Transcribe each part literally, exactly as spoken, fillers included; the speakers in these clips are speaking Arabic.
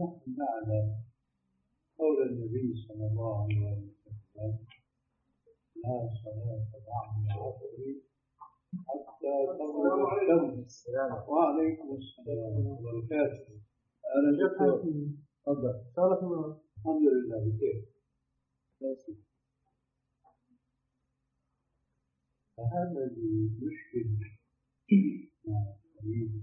ونحن نعلم قول النبي صلى الله عليه وسلم لا صلاة بعد العصر حتى تغرب الشمس. وعليكم السلام ورحمة الله وبركاته. أنا دكتور. تفضل. الحمد لله بخير. فهذا المشكل مع الحديث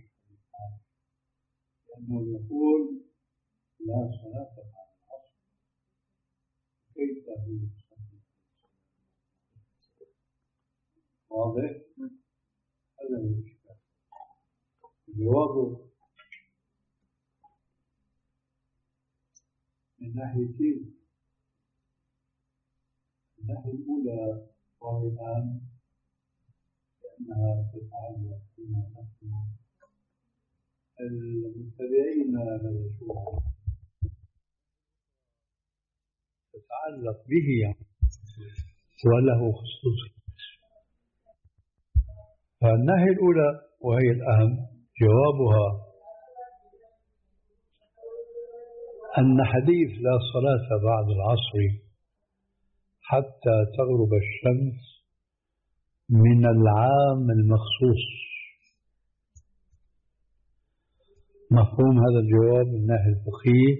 لأنه يقول لا صلاة بعد العصر كيف هو واضح؟ هذا المشكلة. جوابه من ناحيتين. الناحية الأولى وهي الآن لأنها تتعلق بما نحن المتبعين للرسول تتعلق به وله خصوصية. فالناحية الأولى وهي الأهم جوابها أن حديث لا صلاة بعد العصر حتى تغرب الشمس من العام المخصوص. مفهوم هذا الجواب من الناحية الفقهية؟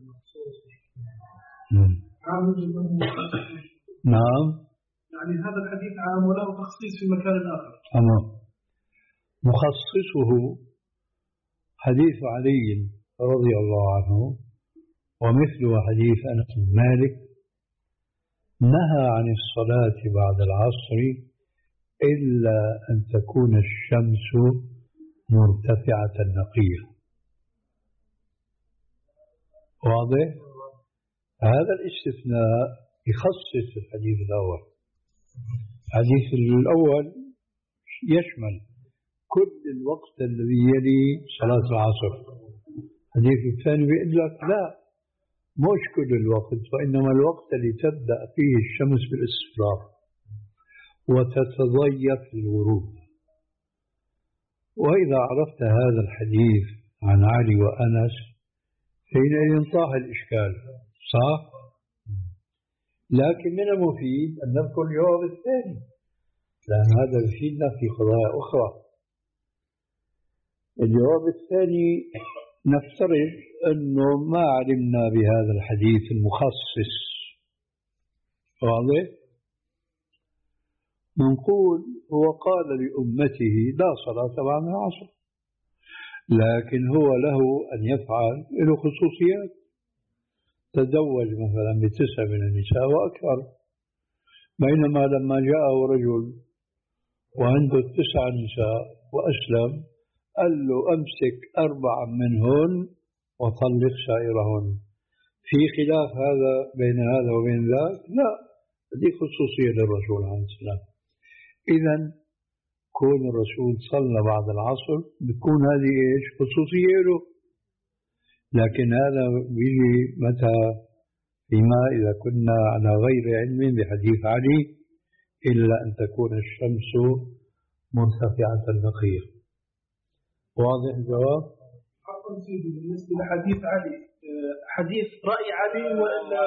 نعم. يعني هذا الحديث عام وله تخصيص في مكان آخر. تمام. مخصصه حديث علي رضي الله عنه ومثله حديث أنس بن مالك نهى عن الصلاة بعد العصر إلا أن تكون الشمس مرتفعة نقية. واضح؟ هذا الاستثناء يخصص الحديث الأول. الحديث الأول يشمل كل الوقت الذي يلي صلاة العصر. الحديث الثاني بيقول لك لا، مش كل الوقت، وإنما الوقت اللي تبدأ فيه الشمس بالاصفرار وتتضيق الغروب. وإذا عرفت هذا الحديث عن علي وأنس حينئذ انطاح الإشكال. صح؟ لكن من المفيد أن نذكر الجواب الثاني لأن هذا يفيدنا في قضايا أخرى. الجواب الثاني نفترض أنه ما علمنا بهذا الحديث المخصص. واضح؟ نقول هو قال لأمته لا صلاة بعد العصر، لكن هو له أن يفعل له خصوصيات. تزوج مثلا بتسع من النساء وأكثر، بينما لما جاءه رجل وعنده تسع نساء وأسلم قال له أمسك أربعا منهن وطلق سائرهن. في خلاف هذا بين هذا وبين ذاك؟ لا، هذه خصوصية للرسول عليه السلام. إذن كون الرسول صلى بعد العصر بتكون هذه إيش؟ خصوصية له. لكن هذا بيجي متى؟ فيما إذا كنا على غير علم بحديث علي إلا أن تكون الشمس مرتفعة نقية. واضح الجواب؟ عفوا سيدي، بالنسبة لحديث علي حديث رأي علي ولا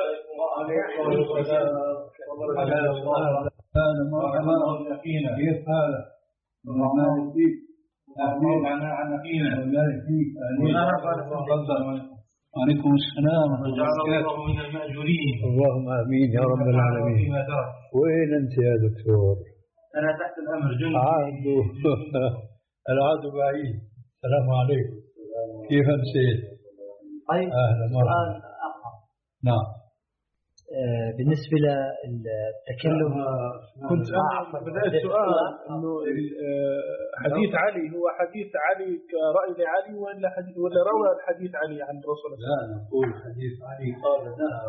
هذا ما يقينا كيف هذا؟ الرحمن فيك أهلين معنا عن يقينا وذلك فيك أهلين. وعليكم السلام وجعل الله من المأجورين. اللهم آمين يا رب العالمين. وين أنت يا دكتور؟ أنا تحت الأمر جندي. عادوا العادوا بعيد. السلام عليكم. كيف أمسيت؟ طيب سؤال آخر. نعم. آه بالنسبة للتكلم كنت بدأت سؤال إنه حديث علي هو حديث علي كرأي لعلي ولا حديث ولا روى الحديث علي عن رسول الله؟ لا، نقول حديث علي قال نهى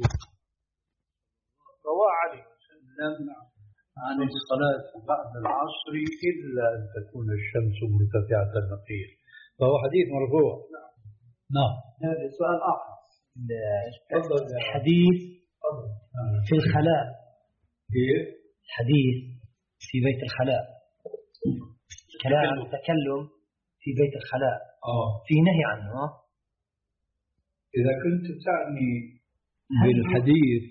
رواه علي عن الصلاة بعد العصر إلا أن تكون الشمس مرتفعة نقية، فهو حديث مرفوع. نعم. هذا سؤال آخر. الحديث في الخلاء. كيف؟ الحديث في بيت الخلاء، كلام التكلم في بيت الخلاء آه. في نهي عنه. إذا كنت تعني بالحديث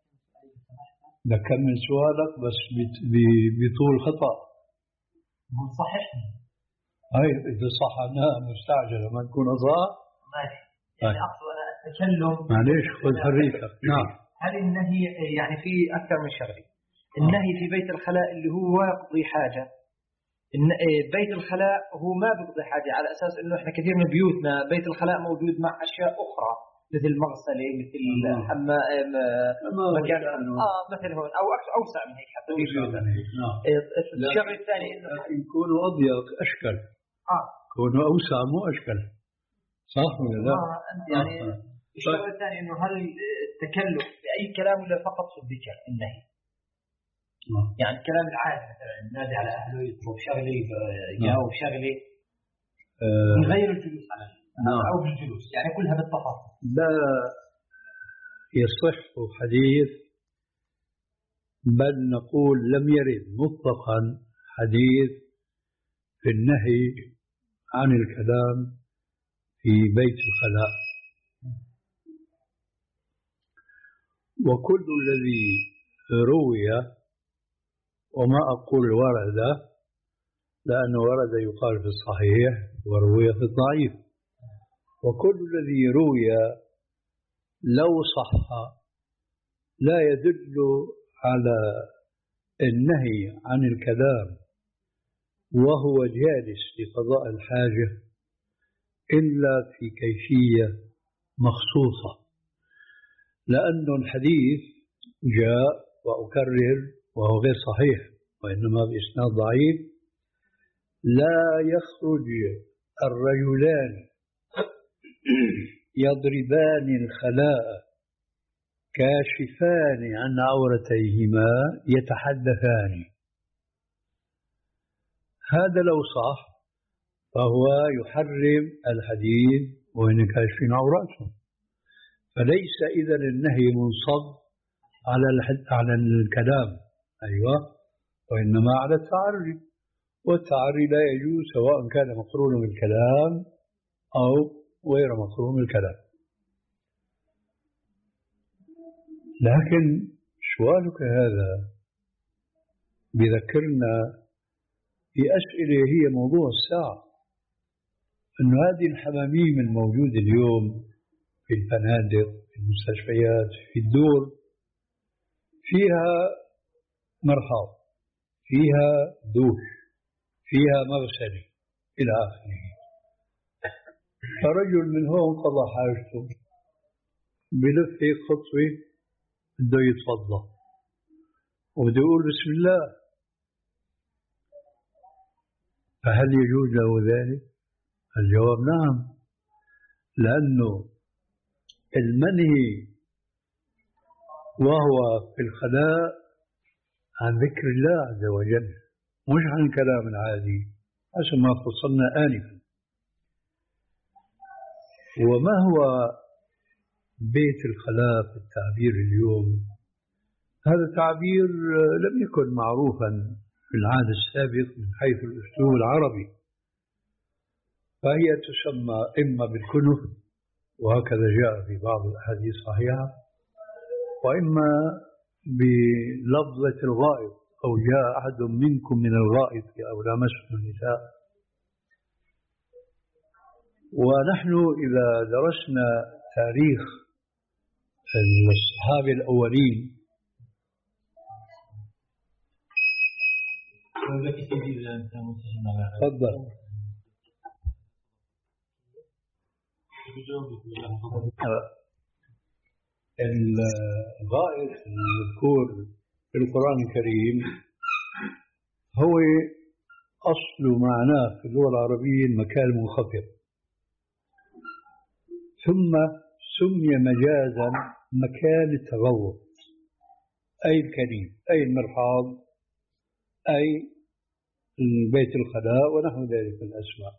نكمل سؤالك بس بطول خطأ. هو صحيح. أي إذا صحناه مستعجلة ما نكون أضاء. ماشي. يعني أقصد أنا التكلم. معليش خذ حريتك. نعم. هل النهي يعني في أكثر من شغلة؟ النهي في بيت الخلاء اللي هو يقضي حاجة. بيت الخلاء هو ما بيقضي حاجة، على أساس إنه إحنا كثير من بيوتنا بيت الخلاء موجود مع أشياء أخرى مثل مغسلة مثل حمام مكان آه مثل هون أو أوسع من هيك حتى في بيوتنا. الشغله الثانيه إنه يكونوا أضيق أشكل. آه يكونوا أوسع مو أشكل. صح ولا لا؟ آه يعني آه. الشغله الثانيه إنه هل التكلف بأي كلام ولا فقط في الذكر النهي؟ آه. يعني الكلام العادي مثلا النادي على أهله يطلب شغله يجاوب شغله آه. من غير الجلوس على نعم. أو بالجلوس يعني كلها بالتفاصيل. لا يصح حديث، بل نقول لم يرد مطلقا حديث في النهي عن الكلام في بيت الخلاء. وكل الذي روي، وما أقول ورد لأنه ورد يقال في الصحيح وروي في الضعيف، وكل الذي روي لو صح لا يدل على النهي عن الكلام وهو جالس لقضاء الحاجة إلا في كيفية مخصوصة، لأن الحديث جاء وأكرر وهو غير صحيح وإنما بإسناد ضعيف: لا يخرج الرجلان يضربان الخلاء كاشفان عن عورتيهما يتحدثان. هذا لو صح فهو يحرم الحديث وإن كاشفين عوراتهم، فليس إذا النهي منصب على على الكلام، أيوة، وإنما على التعري، والتعري لا يجوز سواء كان مقرونا بالكلام أو غير مقرون بالكلام. لكن سؤالك هذا بذكرنا في أسئلة هي موضوع الساعة، أن هذه الحماميم الموجودة اليوم في الفنادق في المستشفيات في الدور فيها مرحاض، فيها دوش، فيها مغسلة إلى آخره. فرجل من هون قضى حاجته بلف هيك خطوة بده يتفضى وبده يقول بسم الله، فهل يجوز له ذلك؟ الجواب نعم، لأنه المنهي وهو في الخلاء عن ذكر الله عز وجل مش عن الكلام العادي حسب ما فصلنا آنفا. وما هو بيت الخلاء في التعبير اليوم؟ هذا تعبير لم يكن معروفا في العهد السابق من حيث الأسلوب العربي، فهي تسمى إما بالكنف وهكذا جاء في بعض الأحاديث الصحيحة، وإما بلفظة الغائط أو جاء أحد منكم من الغائط أو لامستم النساء. ونحن إذا درسنا تاريخ الصحابة الأولين تفضل. الغائط المذكور في القرآن الكريم هو أصل معناه في اللغة العربية المكان المنخفض، ثم سمي مجازا مكان التغوط، أي الكريم أي المرحاض أي بيت الخلاء ونحو ذلك من الأسماء.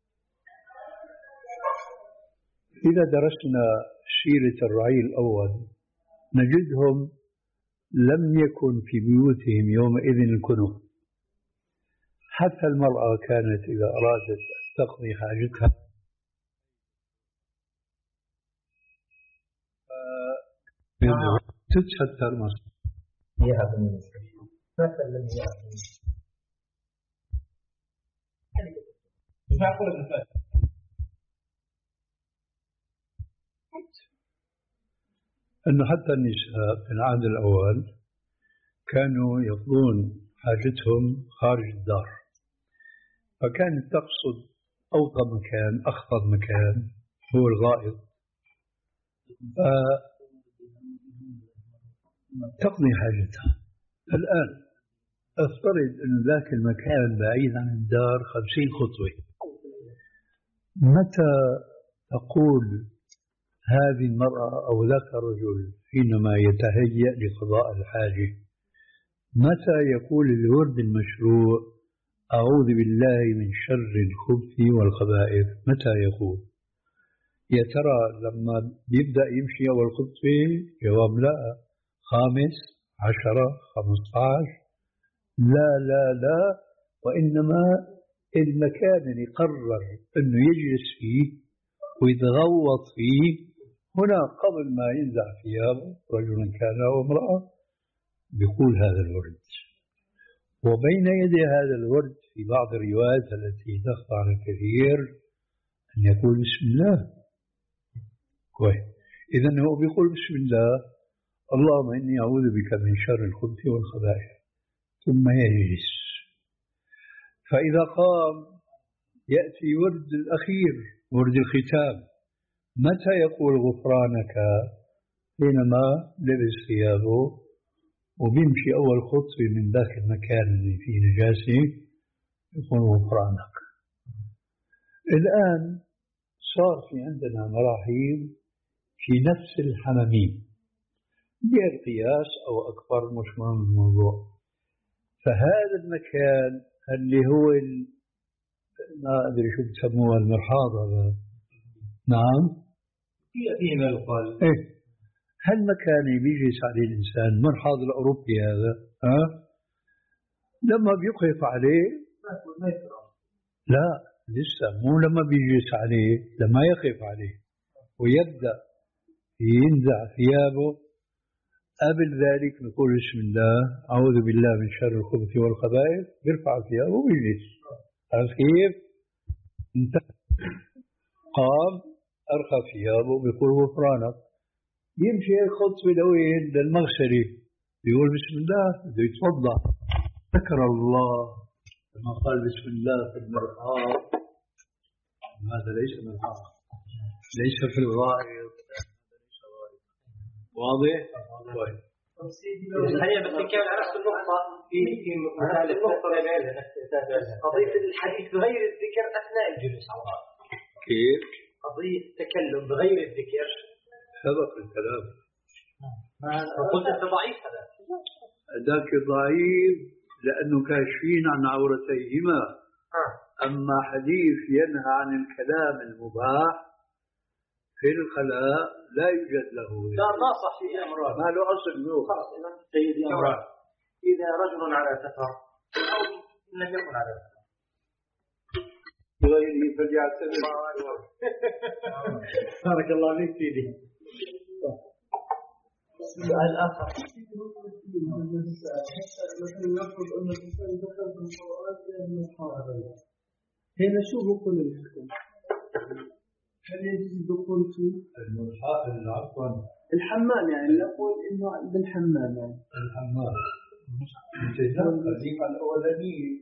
إذا درسنا سيرة الرعيل الأول نجدهم لم يكن في بيوتهم يومئذ الكنف، حتى المرأة كانت إذا أرادت أن تقضي حاجتها تتستر مصر يا ابني مثلا يا ابني ما أقول لك أنه حتى النساء في العهد الأول كانوا يقضون حاجتهم خارج الدار، فكانت تقصد أوطى مكان أخفض مكان هو الغائط، فتقضي حاجتها. الآن أفترض أن ذاك المكان بعيد عن الدار خمسين خطوة، متى تقول هذه المرأة أو ذاك الرجل حينما يتهيأ لقضاء الحاجة، متى يقول الورد المشروع أعوذ بالله من شر الخبث والخبائث؟ متى يقول؟ يا ترى لما بيبدأ يمشي أول خطوة؟ جواب لا. خامس، عشرة، خمسة عشر؟ لا لا لا، وإنما المكان اللي قرر أنه يجلس فيه ويتغوط فيه هنا قبل ما ينزع ثيابه رجل كان أو امرأة بيقول هذا الورد، وبين يدي هذا الورد في بعض الروايات التي تخضع على الكثير أن يقول بسم الله. كويس، إذن هو بيقول بسم الله، اللهم إني أعوذ بك من شر الخبث والخبائث، ثم يجلس. فإذا قام يأتي ورد الأخير، ورد الختام. متى يقول غفرانك؟ حينما لبس ثيابه وبيمشي أول خطوة من ذاك المكان اللي فيه نجاسة يقول غفرانك. الآن صار في عندنا مراحيض في نفس الحمامين بالقياس أو أكبر، مش مهم الموضوع. فهذا المكان اللي هو ما أدري شو بتسموه المرحاض هذا، نعم فيه ما يقال إيه، هالمكان اللي بيجلس عليه الإنسان مرحاض الأوروبي هذا، ها لما بيقف عليه لا لسه مو لما بيجلس عليه، لما يقف عليه ويبدأ ينزع ثيابه قبل ذلك نقول بسم الله أعوذ بالله من شر الخبث والخبائث، بيرفع ثيابه ويجلس. عرفت كيف؟ انتهى. قام أرخى ثيابه بيقول غفرانك، يمشي خطوة لوين؟ للمغسلة، بيقول بسم الله، بده يتوضأ، ذكر الله لما قال بسم الله في المرحاض. هذا ليس مرحاض، ليس في الغائط، واضح؟ طيب الحقيقة بس كان عرفت النقطة في في النقطة قضية الحديث بغير الذكر أثناء الجلوس على الأرض. كيف؟ قضية التكلم بغير الذكر سبق الكلام. قلت أنت ضعيف هذا. ذاك ضعيف لأنه كاشفين عن عورتيهما. أما حديث ينهى عن الكلام المباح في الخلاء لا يوجد له. لا ما صح في أمران. ما له أصل له. خلاص إذا سيد أمران. إذا رجل على سفر أو لم يكن على سفر. غيره فليعتذر. بارك الله فيك سيدي. السؤال آخر. هنا شو بقول الحكم؟ هل يجوز الدخول في عفوا الحمام؟ يعني نقول إنه عند الحمام يعني الحمام الوظيفة الأولانية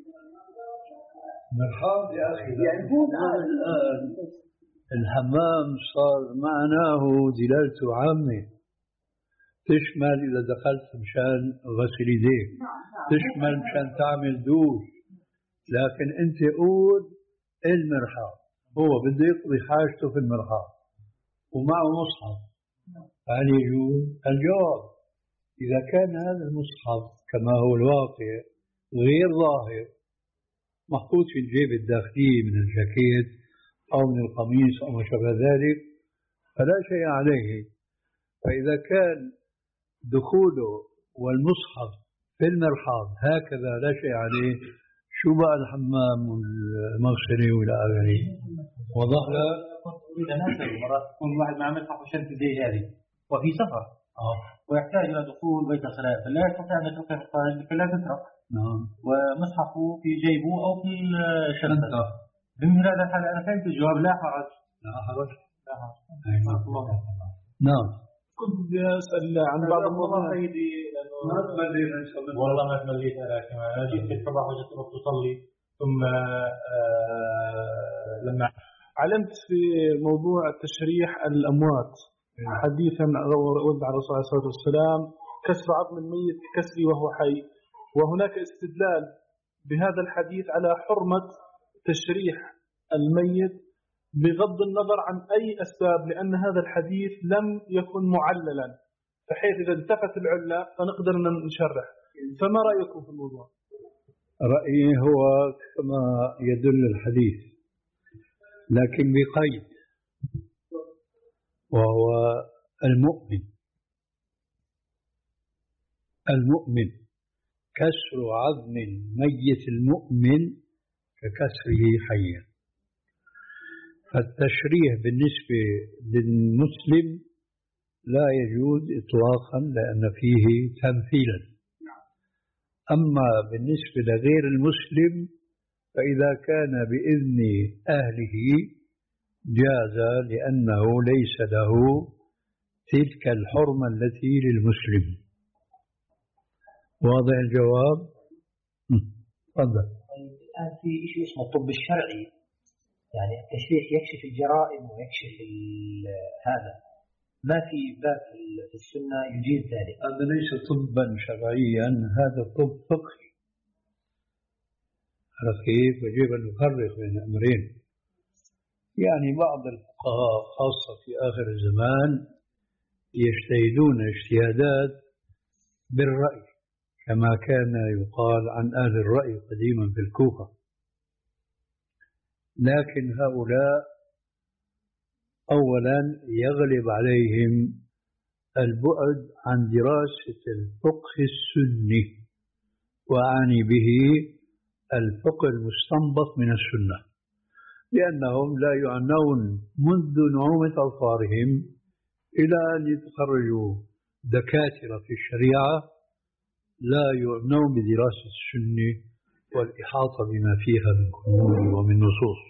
مرحبا يا أخي. يعني هو الآن الحمام صار معناه دلالته عامة، تشمل إذا دخلت مشان غسل يديك، تشمل مشان تعمل دوش، لكن أنت قول المرحاض، هو بده يقضي حاجته في المرحاض ومعه مصحف، هل يجوز؟ الجواب إذا كان هذا المصحف كما هو الواقع غير ظاهر محطوط في الجيب الداخلي من الجاكيت أو من القميص أو ما شابه ذلك فلا شيء عليه. فإذا كان دخوله والمصحف في المرحاض هكذا لا شيء عليه، شو بقى الحمام والمغسلة وإلى آخره؟ وضح له. إذا ناس مرات يكون واحد ما عمل صح وشد زي هذه وفي سفر ويحتاج إلى دخول بيت الخلاء فلا يستطيع أن يتركه في الخارج لكي لا تسرق. نعم. ومصحفه في جيبه أو في الشنطة. بمثل هذا الحال أنا فهمت الجواب لا حرج. لا حرج. لا حرج. نعم. كنت بدي أسأل عن بعض المواضيع هذه. ما تمليت إن شاء الله. والله ما تمليت أنا كمان. أنا جيت في الصباح وجدت الأخت تصلي ثم لما علمت في موضوع تشريح الأموات حديثا ود على الرسول عليه الصلاة والسلام كسر عظم الميت ككسري وهو حي، وهناك استدلال بهذا الحديث على حرمة تشريح الميت بغض النظر عن أي أسباب، لأن هذا الحديث لم يكن معللا بحيث إذا انتفت العلة فنقدر أن نشرح. فما رأيكم في الموضوع؟ رأيي هو كما يدل الحديث لكن بقيد، وهو المؤمن المؤمن كسر عظم ميت المؤمن ككسره حيا. فالتشريح بالنسبة للمسلم لا يجوز إطلاقا لأن فيه تمثيلا. أما بالنسبة لغير المسلم فإذا كان بإذن أهله جاز لأنه ليس له تلك الحرمة التي للمسلم. واضح الجواب؟ تفضل. الآن في شيء اسمه الطب الشرعي، يعني التشريح يكشف الجرائم ويكشف هذا، ما في باب في السنة يجيز ذلك. هذا ليس طبا شرعيا، هذا طب فقهي. على كيف يجب أن نفرق بين أمرين. يعني بعض الفقهاء خاصة في آخر الزمان يجتهدون اجتهادات بالرأي كما كان يقال عن أهل الرأي قديما في الكوفة، لكن هؤلاء أولا يغلب عليهم البعد عن دراسة الفقه السني، وأعني به الفقه المستنبط من السنة، لأنهم لا يعنون منذ نعومة أظفارهم إلى أن يتخرجوا دكاترة في الشريعة لا يعنون بدراسة السنة والإحاطة بما فيها من كنوز ومن نصوص،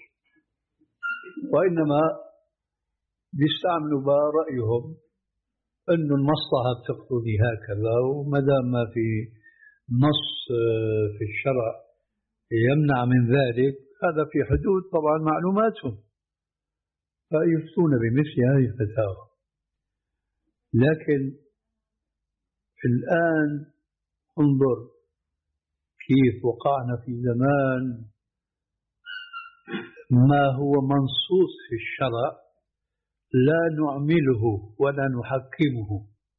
وإنما بيستعملوا بقى رأيهم أن المصلحة تقتضي هكذا، وما دام ما في نص في الشرع يمنع من ذلك هذا في حدود طبعا معلوماتهم، فيفتون بمثل هذه الفتاوى. لكن الآن انظر كيف وقعنا في زمان ما هو منصوص في الشرع لا نعمله ولا نحكمه،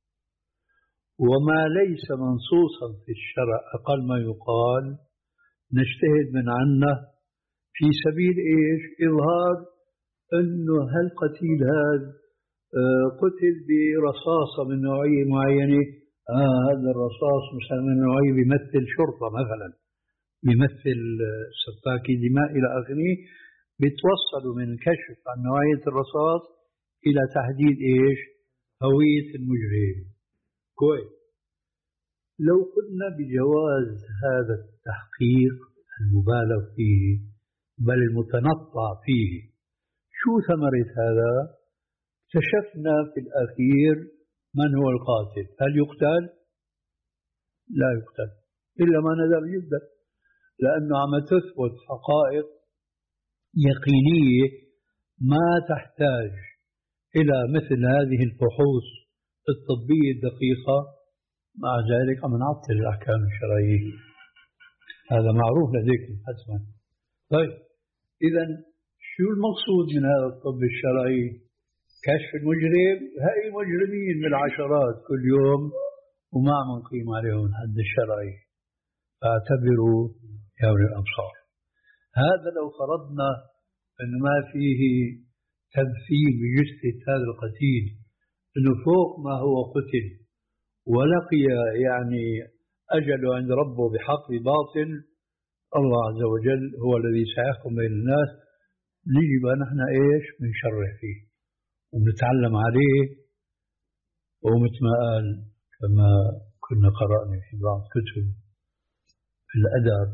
وما ليس منصوصا في الشرع أقل ما يقال نجتهد من عنه في سبيل إيش؟ إظهار أنه هالقتيل هذا قتل برصاصة من نوعية معينة، آه هذا الرصاص مثلا من نوعية بيمثل شرطة مثلا، بيمثل سفاكي دماء إلى آخره، بيتوصلوا من الكشف عن نوعية الرصاص إلى تحديد إيش؟ هوية المجرم. كويس. لو قلنا بجواز هذا التحقيق المبالغ فيه بل المتنطع فيه، شو ثمرة هذا؟ اكتشفنا في الأخير من هو القاتل. هل يقتل؟ لا يقتل إلا ما ندر جدا، لأنه عم تثبت حقائق يقينية ما تحتاج إلى مثل هذه الفحوص الطبية الدقيقة. مع ذلك عم نعطل الأحكام الشرعية، هذا معروف لديكم حتما. طيب إذا شو المقصود من هذا الطب الشرعي؟ كشف المجرم. هاي مجرمين بالعشرات كل يوم وما عم نقيم عليهم الحد الشرعي، فاعتبروا يا أولي الأبصار. هذا لو فرضنا أنه ما فيه تمثيل بجثة هذا القتيل، أنه فوق ما هو قتل ولقي يعني أجل عند ربه بحق باطل، الله عز وجل هو الذي سيحكم بين الناس. نجي بقى نحن إيش؟ بنشرح فيه ونتعلم عليه ومثل ما قال كما كنا قرأنا في بعض كتب الأدب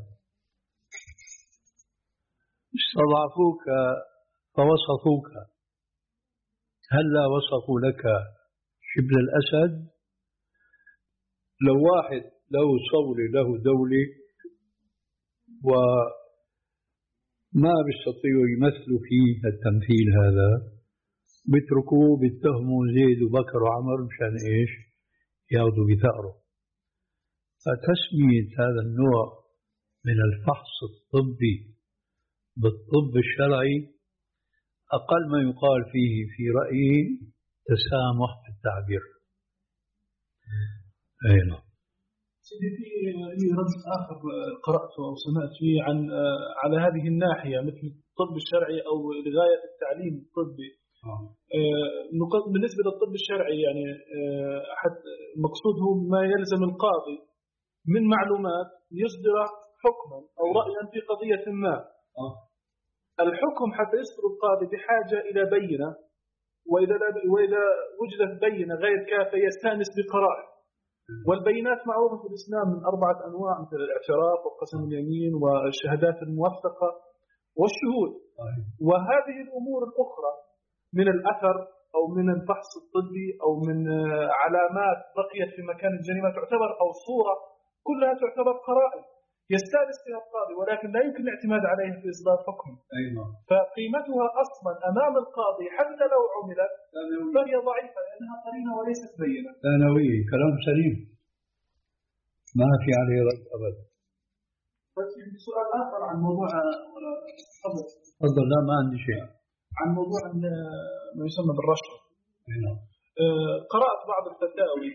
استضعفوك فوصفوك، هلا وصفوا لك شبل الأسد. لو واحد له صولة له دولة وما بيستطيعوا يمثلوا فيه التمثيل هذا، بيتركوه بيتهموا زيد وبكر وعمر مشان ايش؟ ياخذوا بثأره. فتسمية هذا النوع من الفحص الطبي بالطب الشرعي أقل ما يقال فيه في رأيي تسامح في التعبير. أي نعم. سيدي في رد آخر قرأته أو سمعت فيه عن على هذه الناحية مثل الطب الشرعي أو لغاية التعليم الطبي. آه. بالنسبة للطب الشرعي يعني آه أحد مقصود هو ما يلزم القاضي من معلومات يصدر حكما أو رأيا في قضية ما. آه. الحكم حتى يصدر القاضي بحاجة إلى بينة، وإذا وإذا وجدت بينة غير كافية يستأنس بقرائن. والبينات معروفة في الإسلام من أربعة أنواع مثل الاعتراف وقسم اليمين والشهادات الموثقة والشهود. وهذه الأمور الأخرى من الأثر أو من الفحص الطبي أو من علامات بقيت في مكان الجريمة تعتبر أو صورة، كلها تعتبر قرائن يستأنس بها القاضي، ولكن لا يمكن الاعتماد عليها في إصدار حكم. أيوة. فقيمتها أصلا أمام القاضي حتى لو عملت فهي ضعيفة لأنها قرينة وليست بينة. ثانوي كلام سليم ما في عليه رد أبدا. بس في سؤال آخر عن موضوع تفضل. تفضل. لا ما عندي شيء. عن موضوع ما يسمى بالرشوة. نعم. قرأت بعض الفتاوي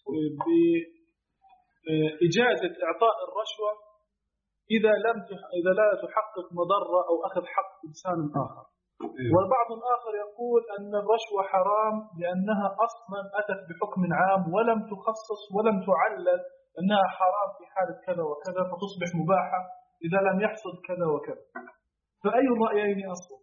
بإجازة إعطاء الرشوة إذا لم إذا لا تحقق مضرة أو أخذ حق إنسان آخر. والبعض الآخر يقول أن الرشوة حرام لأنها أصلا أتت بحكم عام ولم تخصص ولم تعلل أنها حرام في حالة كذا وكذا فتصبح مباحة إذا لم يحصل كذا وكذا. فأي الرأيين أصلا؟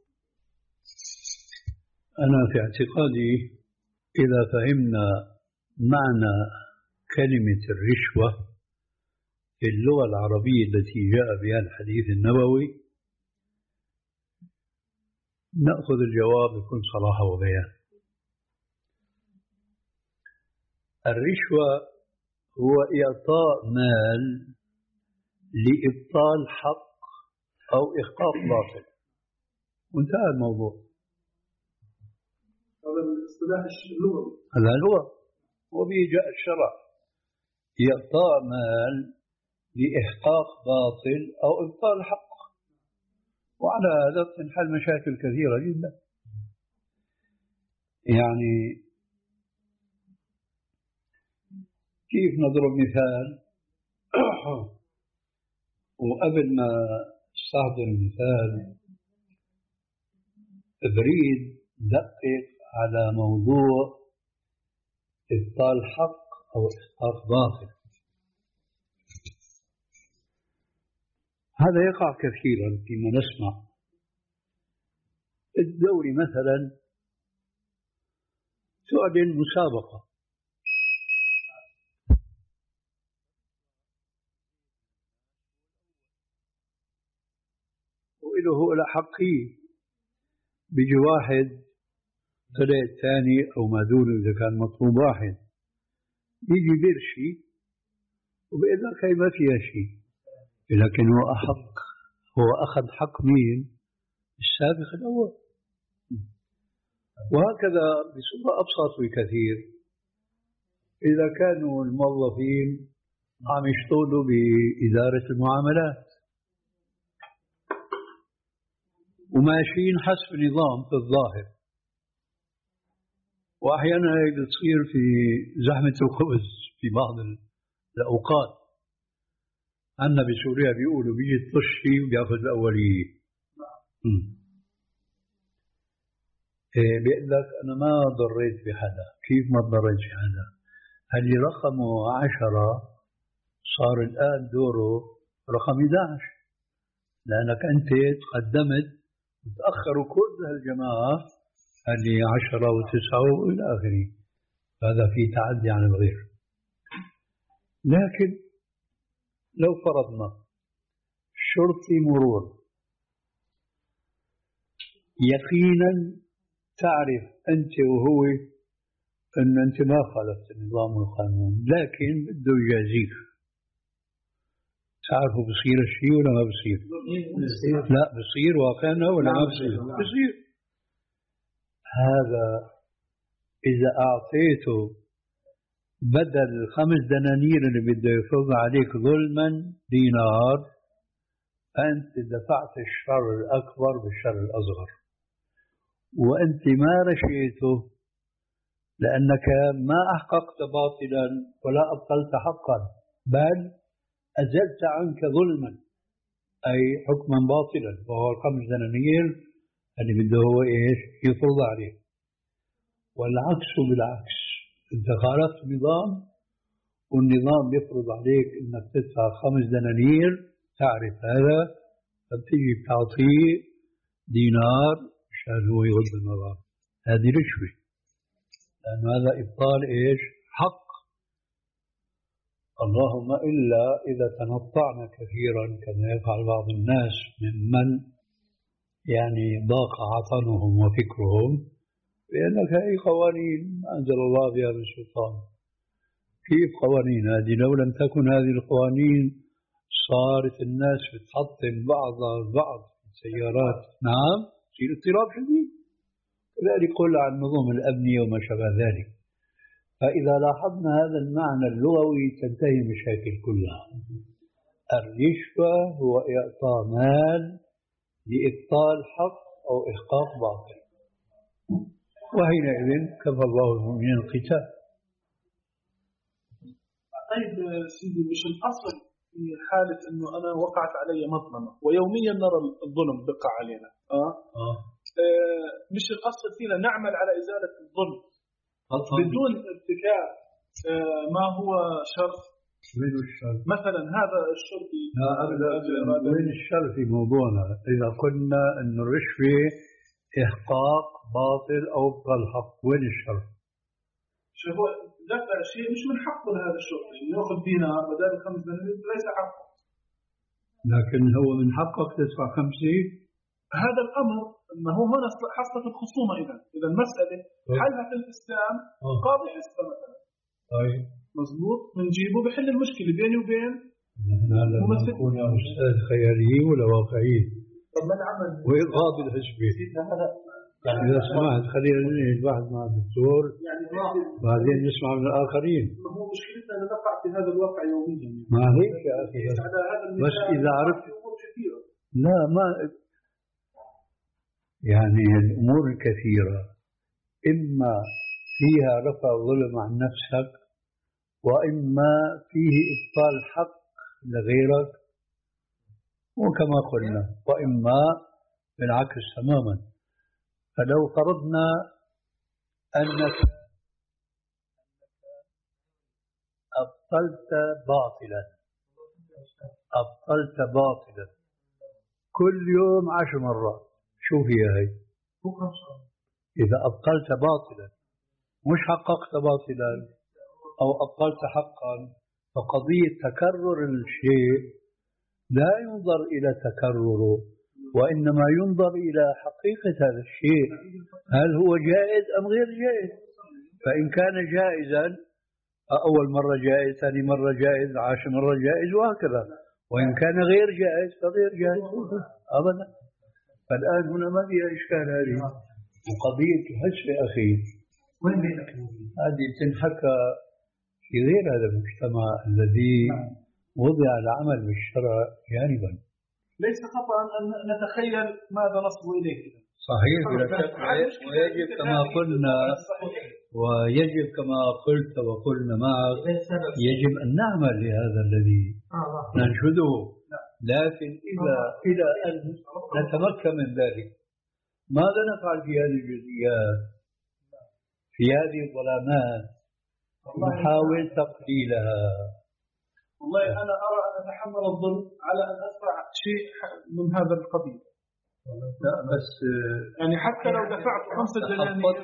أنا في اعتقادي إذا فهمنا معنى كلمة الرشوة في اللغة العربية التي جاء بها الحديث النبوي نأخذ الجواب بكل صراحة وبيان. الرشوة هو إعطاء مال لإبطال حق أو إحقاق باطل، وانتهى الموضوع. هذا الاصطلاح اللغوي. هذا اللغة وبه جاء الشرع، إعطاء مال لإحقاق باطل أو إبطال حق، وعلى هذا تنحل مشاكل كثيرة جدا. يعني كيف نضرب مثال وقبل ما استحضر المثال بريد دقق على موضوع إبطال حق أو إحقاق باطل. هذا يقع كثيرا فيما نسمع. الدوري مثلا تعلن مسابقة وإله هو الأحقية، بيجي واحد طلع الثاني أو ما دونه إذا كان مطلوب واحد، يجي برشي وبيقول لك هي ما فيها شيء، لكن هو أحق، هو أخذ حق مين؟ السابق الأول. وهكذا بصورة أبسط بكثير إذا كانوا الموظفين عم يشتغلوا بإدارة المعاملات وماشيين حسب نظام في الظاهر، وأحيانا هي بتصير في زحمة الخبز في بعض الأوقات. عندنا بسوريا بيقولوا بيجي الطشي وبياخذ الأولية. إيه بيقول لك أنا ما ضريت بحدا. كيف ما ضريت بحدا؟ اللي رقمه عشرة صار الآن دوره رقم إحدى عشر، لأنك أنت تقدمت وتأخروا كل هالجماعة اللي عشرة وتسعة وإلى آخره. هذا فيه تعدي عن الغير. لكن لو فرضنا شرطي مرور يقينا تعرف أنت وهو أن أنت ما خالفت النظام والقانون، لكن بده يجازيك. تعرفوا بصير الشيء ولا ما بصير؟ لا بصير واقعنا ولا ما بصير؟ بصير. هذا إذا أعطيته بدل الخمس دنانير اللي بده يفرض عليك ظلما دينار، أنت دفعت الشر الأكبر بالشر الأصغر، وأنت ما رشيته لأنك ما أحققت باطلا ولا أبطلت حقا، بل أزلت عنك ظلما أي حكما باطلا، وهو الخمس دنانير اللي بده هو إيش يفرض عليه. والعكس بالعكس، أنت خالفت النظام والنظام يفرض عليك أنك تدفع خمس دنانير، تعرف هذا، فبتيجي بتعطيه دينار مشان هو يغض النظر. هذه رشوة، لأن هذا إبطال إيش حق. اللهم إلا إذا تنطعنا كثيرا كما يفعل بعض الناس ممن يعني ضاق عطنهم وفكرهم، لأنك هي قوانين أنزل الله بها من سلطان. كيف قوانين هذه؟ لو لم تكن هذه القوانين صارت الناس بتحطم بعضها البعض في السيارات، نعم يصير اضطراب شديد. كذلك قل عن نظم الأمنية وما شابه ذلك. فإذا لاحظنا هذا المعنى اللغوي تنتهي المشاكل كلها. الرشوة هو إعطاء مال لإبطال حق أو إحقاق باطل، وحينئذ كفى الله المؤمنين القتال. طيب سيدي، مش الأصل في حالة أنه أنا وقعت علي مظلمة ويوميا نرى الظلم بقع علينا آه؟ آه. آه مش الأصل فينا نعمل على إزالة الظلم بدون ارتكاب آه ما هو شرط؟ وين الشر؟ مثلا هذا الشرطي، لا أبدا، وين الشر في موضوعنا؟ إذا قلنا أن الرشوة إحقاق باطل أو إبطال حق، وين الشر؟ شو هو دفع شيء مش من حقه لهذا الشرطي إنه يأخذ دينار بدل خمس دنانير، ليس حقه. لكن هو من حقك تدفع خمسة. هذا الأمر أنه هنا حصلت الخصومة. إذا إذا المسألة حلها في الإسلام قاضي حسبة مثلا. طيب مضبوط، بنجيبه بحل المشكلة بيني وبين. نحن لما نكون يا أستاذ خياليين ولا واقعيين؟ طب ما العمل؟ وين قاضي الحسبة؟ يعني إذا سمحت خلينا ننهي البحث مع الدكتور، يعني بعدين نسمع من الآخرين. هو مشكلتنا أن نقع في هذا الواقع يوميا. ما هيك يا أخي، بس إذا عرفت. لا ما يعني الأمور الكثيرة إما فيها رفع ظلم عن نفسك، وإما فيه إبطال حق لغيرك، وكما قلنا وإما بالعكس تماما. فلو فرضنا أنك أبطلت باطلا أبطلت باطلا كل يوم عشر مرات، شو هي هي؟ إذا أبطلت باطلا مش حققت باطلا أو أبطلت حقا، فقضية تكرر الشيء لا ينظر إلى تكرره، وإنما ينظر إلى حقيقة هذا الشيء، هل هو جائز أم غير جائز. فإن كان جائزا أول مرة جائز، ثاني مرة جائز، عاشر مرة جائز، وهكذا. وإن كان غير جائز فغير جائز أبدا. فالآن هنا ما فيها إشكال هذه. وقضية الحسب أخي هذه تنحكى في غير هذا المجتمع الذي وضع العمل بالشرع جانبا. ليس خطأ أن نتخيل ماذا نصب إليه. صحيح بلا شك، ويجب كما قلنا ويجب كما قلت وقلنا معك يجب أن نعمل لهذا الذي ننشده. لكن إذا إلى أن نتمكن من ذلك ماذا نفعل في هذه الجزئيات، في هذه الظلامات؟ نحاول تقليلها. والله أنا أرى أن أتحمل الظلم على أن أدفع شيء من هذا القبيل. لا بس يعني حتى لو دفعت خمسة دنانير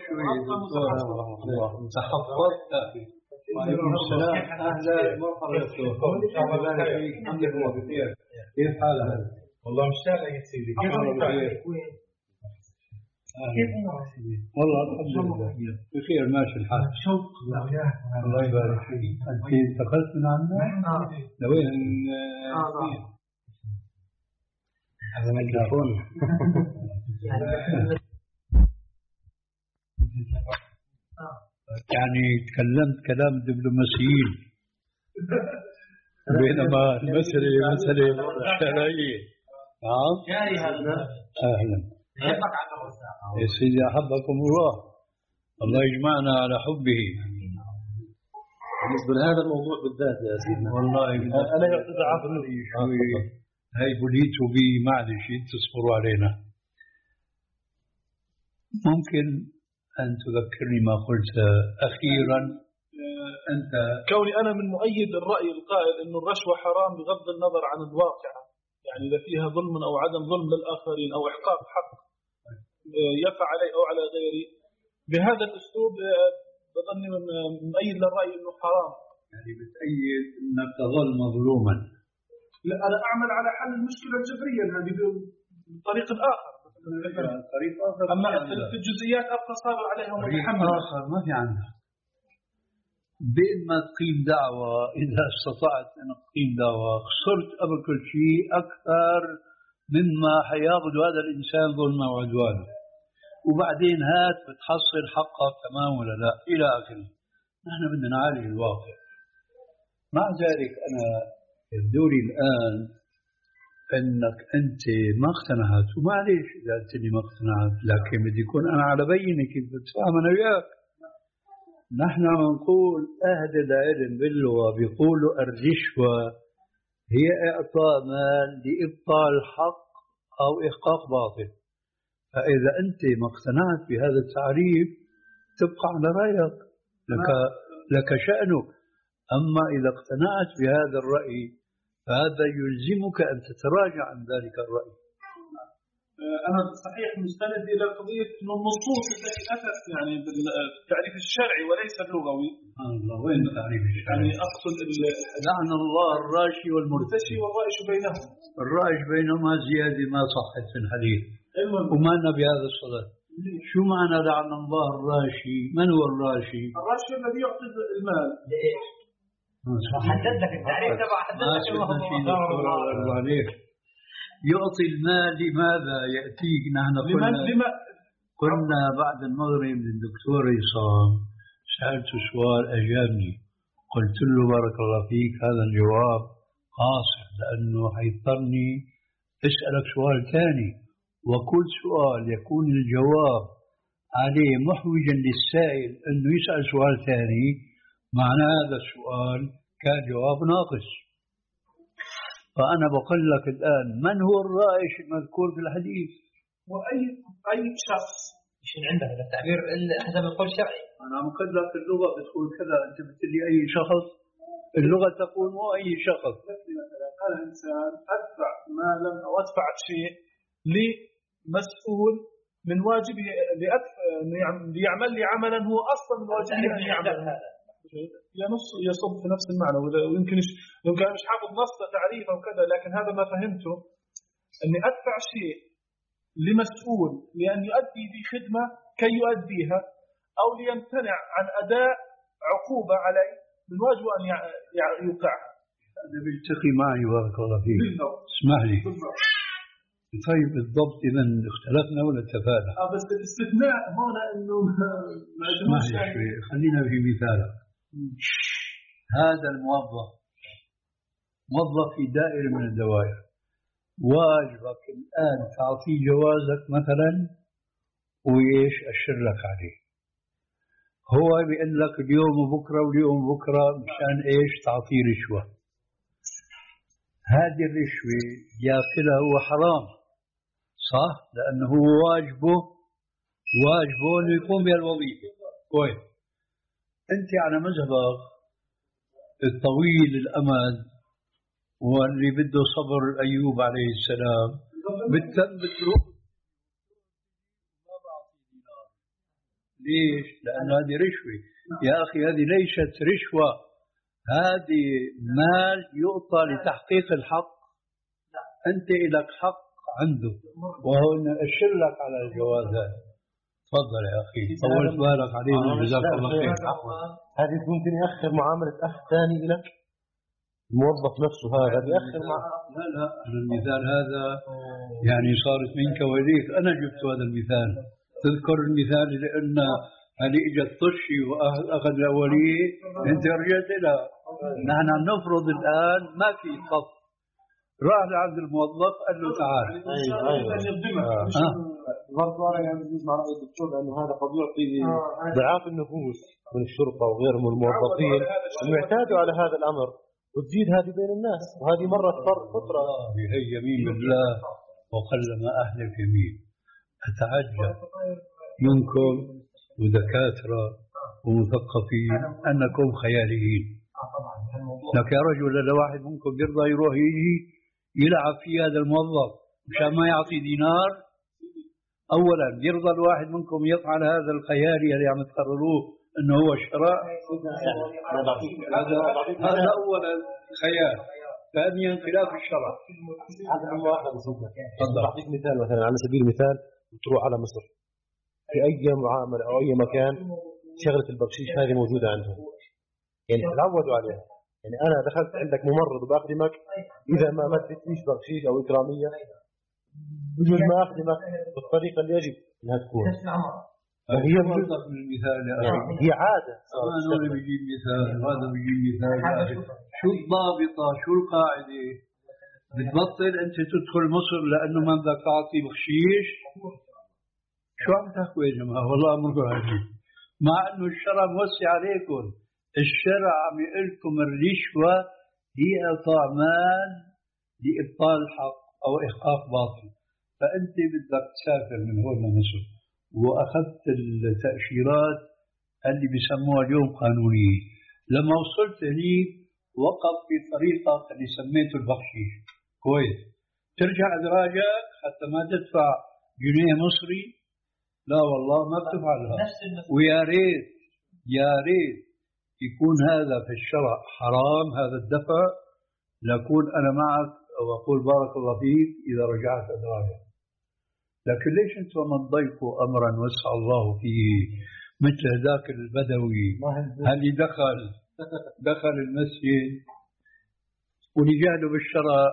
تحفظت وعليكم السلام أهلا مرحبا كيف حالك؟ والله مشتاق يا سيدي كيف حالك؟ والله الحمد لله بخير ماشي الحال. شوق الله يبارك فيك. أنت انتقلت من عندنا؟ لوين؟ هذا ميكروفون. يعني تكلمت كلام دبلوماسيين بينما المسألة مسألة شرعية. نعم. جاري هذا. أهلا. يا سيدي أحبكم الله. الله يجمعنا على حبه. بالنسبة لهذا الموضوع بالذات يا سيدنا والله أنا يعتذر عفري شوي هاي بليتوا بي معلش تصبروا علينا. ممكن أن تذكرني ما قلت أخيرا؟ أنت كوني أنا من مؤيد الرأي القائل إنه الرشوة حرام بغض النظر عن الواقع، يعني إذا فيها ظلم أو عدم ظلم للآخرين أو إحقاق حق يقع علي أو على غيري بهذا الأسلوب بظني مؤيد للرأي إنه حرام. يعني بتأيد أنك تظل مظلوما. لا أنا أعمل على حل المشكلة الجذرية هذه بطريق آخر. طريق آخر. أما في الجزئيات أبقى صابر عليها ومتحمل. آخر ما في عندها. بين ما تقيم دعوة إذا استطعت أن تقيم دعوة خسرت قبل كل شيء أكثر مما حياخذ هذا الإنسان ظلما وعدوانا، وبعدين هات بتحصل حقك تمام ولا لا إلى آخره. نحن بدنا نعالج الواقع. مع ذلك أنا يبدو لي الآن أنك أنت ما اقتنعت، ومعليش إذا أنت ما اقتنعت، لكن بدي يكون أنا على بينة كيف بتفهم أنا وياك. نحن نقول أهل العلم باللغة بيقولوا الرشوة هي إعطاء مال لإبطال حق أو إحقاق باطل. فإذا أنت ما اقتنعت بهذا التعريف تبقى على رأيك، لك, لك شأنك. أما إذا اقتنعت بهذا الرأي فهذا يلزمك أن تتراجع عن ذلك الرأي. أنا صحيح مستند إلى قضية النصوص التي أتت يعني بالتعريف الشرعي وليس اللغوي. الله وين التعريف الشرعي؟ يعني أقصد لعن الله الراشي والمرتشي والرائش بينهم. الرائش بينهما زيادة ما صحت في الحديث وما نبي هذا الصلاة. شو معنى لعن الله الراشي؟ من هو الراشي؟ الراشي الذي يعطي المال. ليش؟ حدد لك التعريف تبع حدد لك الله عليك. يعطي المال لماذا يأتيك؟ نحن قلنا, لما قلنا بعد المغرب للدكتور عصام سألته سؤال أجابني، قلت له بارك الله فيك هذا الجواب قاصر لأنه حيضطرني أسألك سؤال ثاني، وكل سؤال يكون الجواب عليه محوجا للسائل أنه يسأل سؤال ثاني معنى هذا السؤال كان جواب ناقص. فأنا بقول لك الآن من هو الرائش المذكور في الحديث؟ وأي أي شخص مش عندك هذا التعبير حسب القول الشرعي. أنا بقول لك اللغة بتقول كذا، أنت بتقول لي أي شخص. اللغة تقول مو أي شخص. مثلا قال إنسان أدفع مالا أو أدفع شيء لمسؤول من واجبه ليعمل لي عملا هو أصلا من واجبه أن يعمل هذا. ينص يصب في نفس المعنى، ويمكن يمكن مش حافظ نص تعريف أو كذا، لكن هذا ما فهمته أني أدفع شيء لمسؤول لأن يؤدي بي خدمة كي يؤديها أو ليمتنع عن أداء عقوبة علي من واجب أن يوقعها. هذا بيلتقي معي بارك الله فيك. اسمح لي. طيب بالضبط إذا اختلفنا ولا اتفقنا؟ آه بس الاستثناء هنا إنه ما اسمح لي شوي، خلينا في مثالك. هذا الموظف موظف في دائرة من الدوائر، واجبك الآن تعطيه جوازك مثلا وإيش أشر لك عليه. هو بيقول لك اليوم وبكرة واليوم وبكرة مشان إيش تعطيه رشوة. هذه الرشوة ياكلها هو حرام صح؟ لأنه هو واجبه واجبه أنه يقوم بهالوظيفة. كويس. أنت على مذهبك الطويل الأمد واللي بده صبر أيوب عليه السلام بتروح ليش؟ لأن هذه رشوة يا أخي، هذه ليست رشوة، هذه مال يعطى لتحقيق الحق. أنت لك حق عنده وهو أن أشر لك على الجواز هذا. تفضل يا أخي، طول بالك علينا جزاك الله خير. هذه ممكن يأخر معاملة أخ ثاني لك، الموظف نفسه هذا بيأخر مع لا لا المثال هذا يعني صارت منك وليك، أنا جبت هذا المثال. تذكر المثال لأن هذه اجت طشي وأخذ الأولية، أنت رجعت لها. نحن نفرض الآن ما في صف، راح لعند الموظف قال له تعال. ايوه ايوه برضه انا يعني بجوز مع راي الدكتور، لانه هذا قد يعطي ضعاف النفوس من الشرطه وغيرهم من الموظفين انه يعتادوا على هذا الامر، وتزيد هذه بين الناس، وهذه مرت فتره. هي يمين بالله وقلما اهلك يمين. اتعجب منكم ودكاتره ومثقفين انكم خياليين. لك يا رجل لو واحد منكم يرضى يروح يجي يلعب في هذا الموظف مشان ما يعطي دينار؟ اولا يرضى الواحد منكم يفعل هذا الخيالي اللي عم تقرروه انه هو الشراء؟ هذا هذا اولا خيال، ثانيا خلاف الشرع. هذا هو اخر بعطيك مثال، مثلا على سبيل المثال تروح على مصر في اي معامله او اي مكان، شغله البخشيش هذه موجوده عندهم، يعني تعودوا عليها. يعني انا دخلت عندك ممرض وبخدمك، اذا ما مدتنيش بخشيش او اكراميه بجوز ما اخدمك بالطريقه اللي يجب انها تكون. هي منطق من المثال يا اخي، يعني هي عاده. هذا بيجيب مثال وهذا بيجيب مثال. شو الضابطه؟ شو القاعده؟ بتبطل انت تدخل مصر لانه ما بدك تعطي بخشيش؟ شو عم تحكوا يا جماعه؟ والله امركم عجيب. مع انه الشرع موسع عليكم، الشرع عم يقول لكم الرشوه هي اعطاء مال لابطال الحق او احقاق باطل. فانت بدك تسافر من هون لمصر واخذت التاشيرات اللي بيسموها اليوم قانونيه، لما وصلت هنيك وقف في طريقك اللي سميته البخشيش، كويس، ترجع ادراجك حتى ما تدفع جنيه مصري؟ لا والله ما بتفعلها. ويا ريت يا ريت يكون هذا في الشرع حرام، هذا الدفع، لأكون أنا معك وأقول بارك الله فيك إذا رجعت أدراجك. لكن ليش أنتم ما تضيفوا أمرا وسع الله فيه مثل ذاك البدوي اللي دخل دخل المسجد ورجاله بالشرع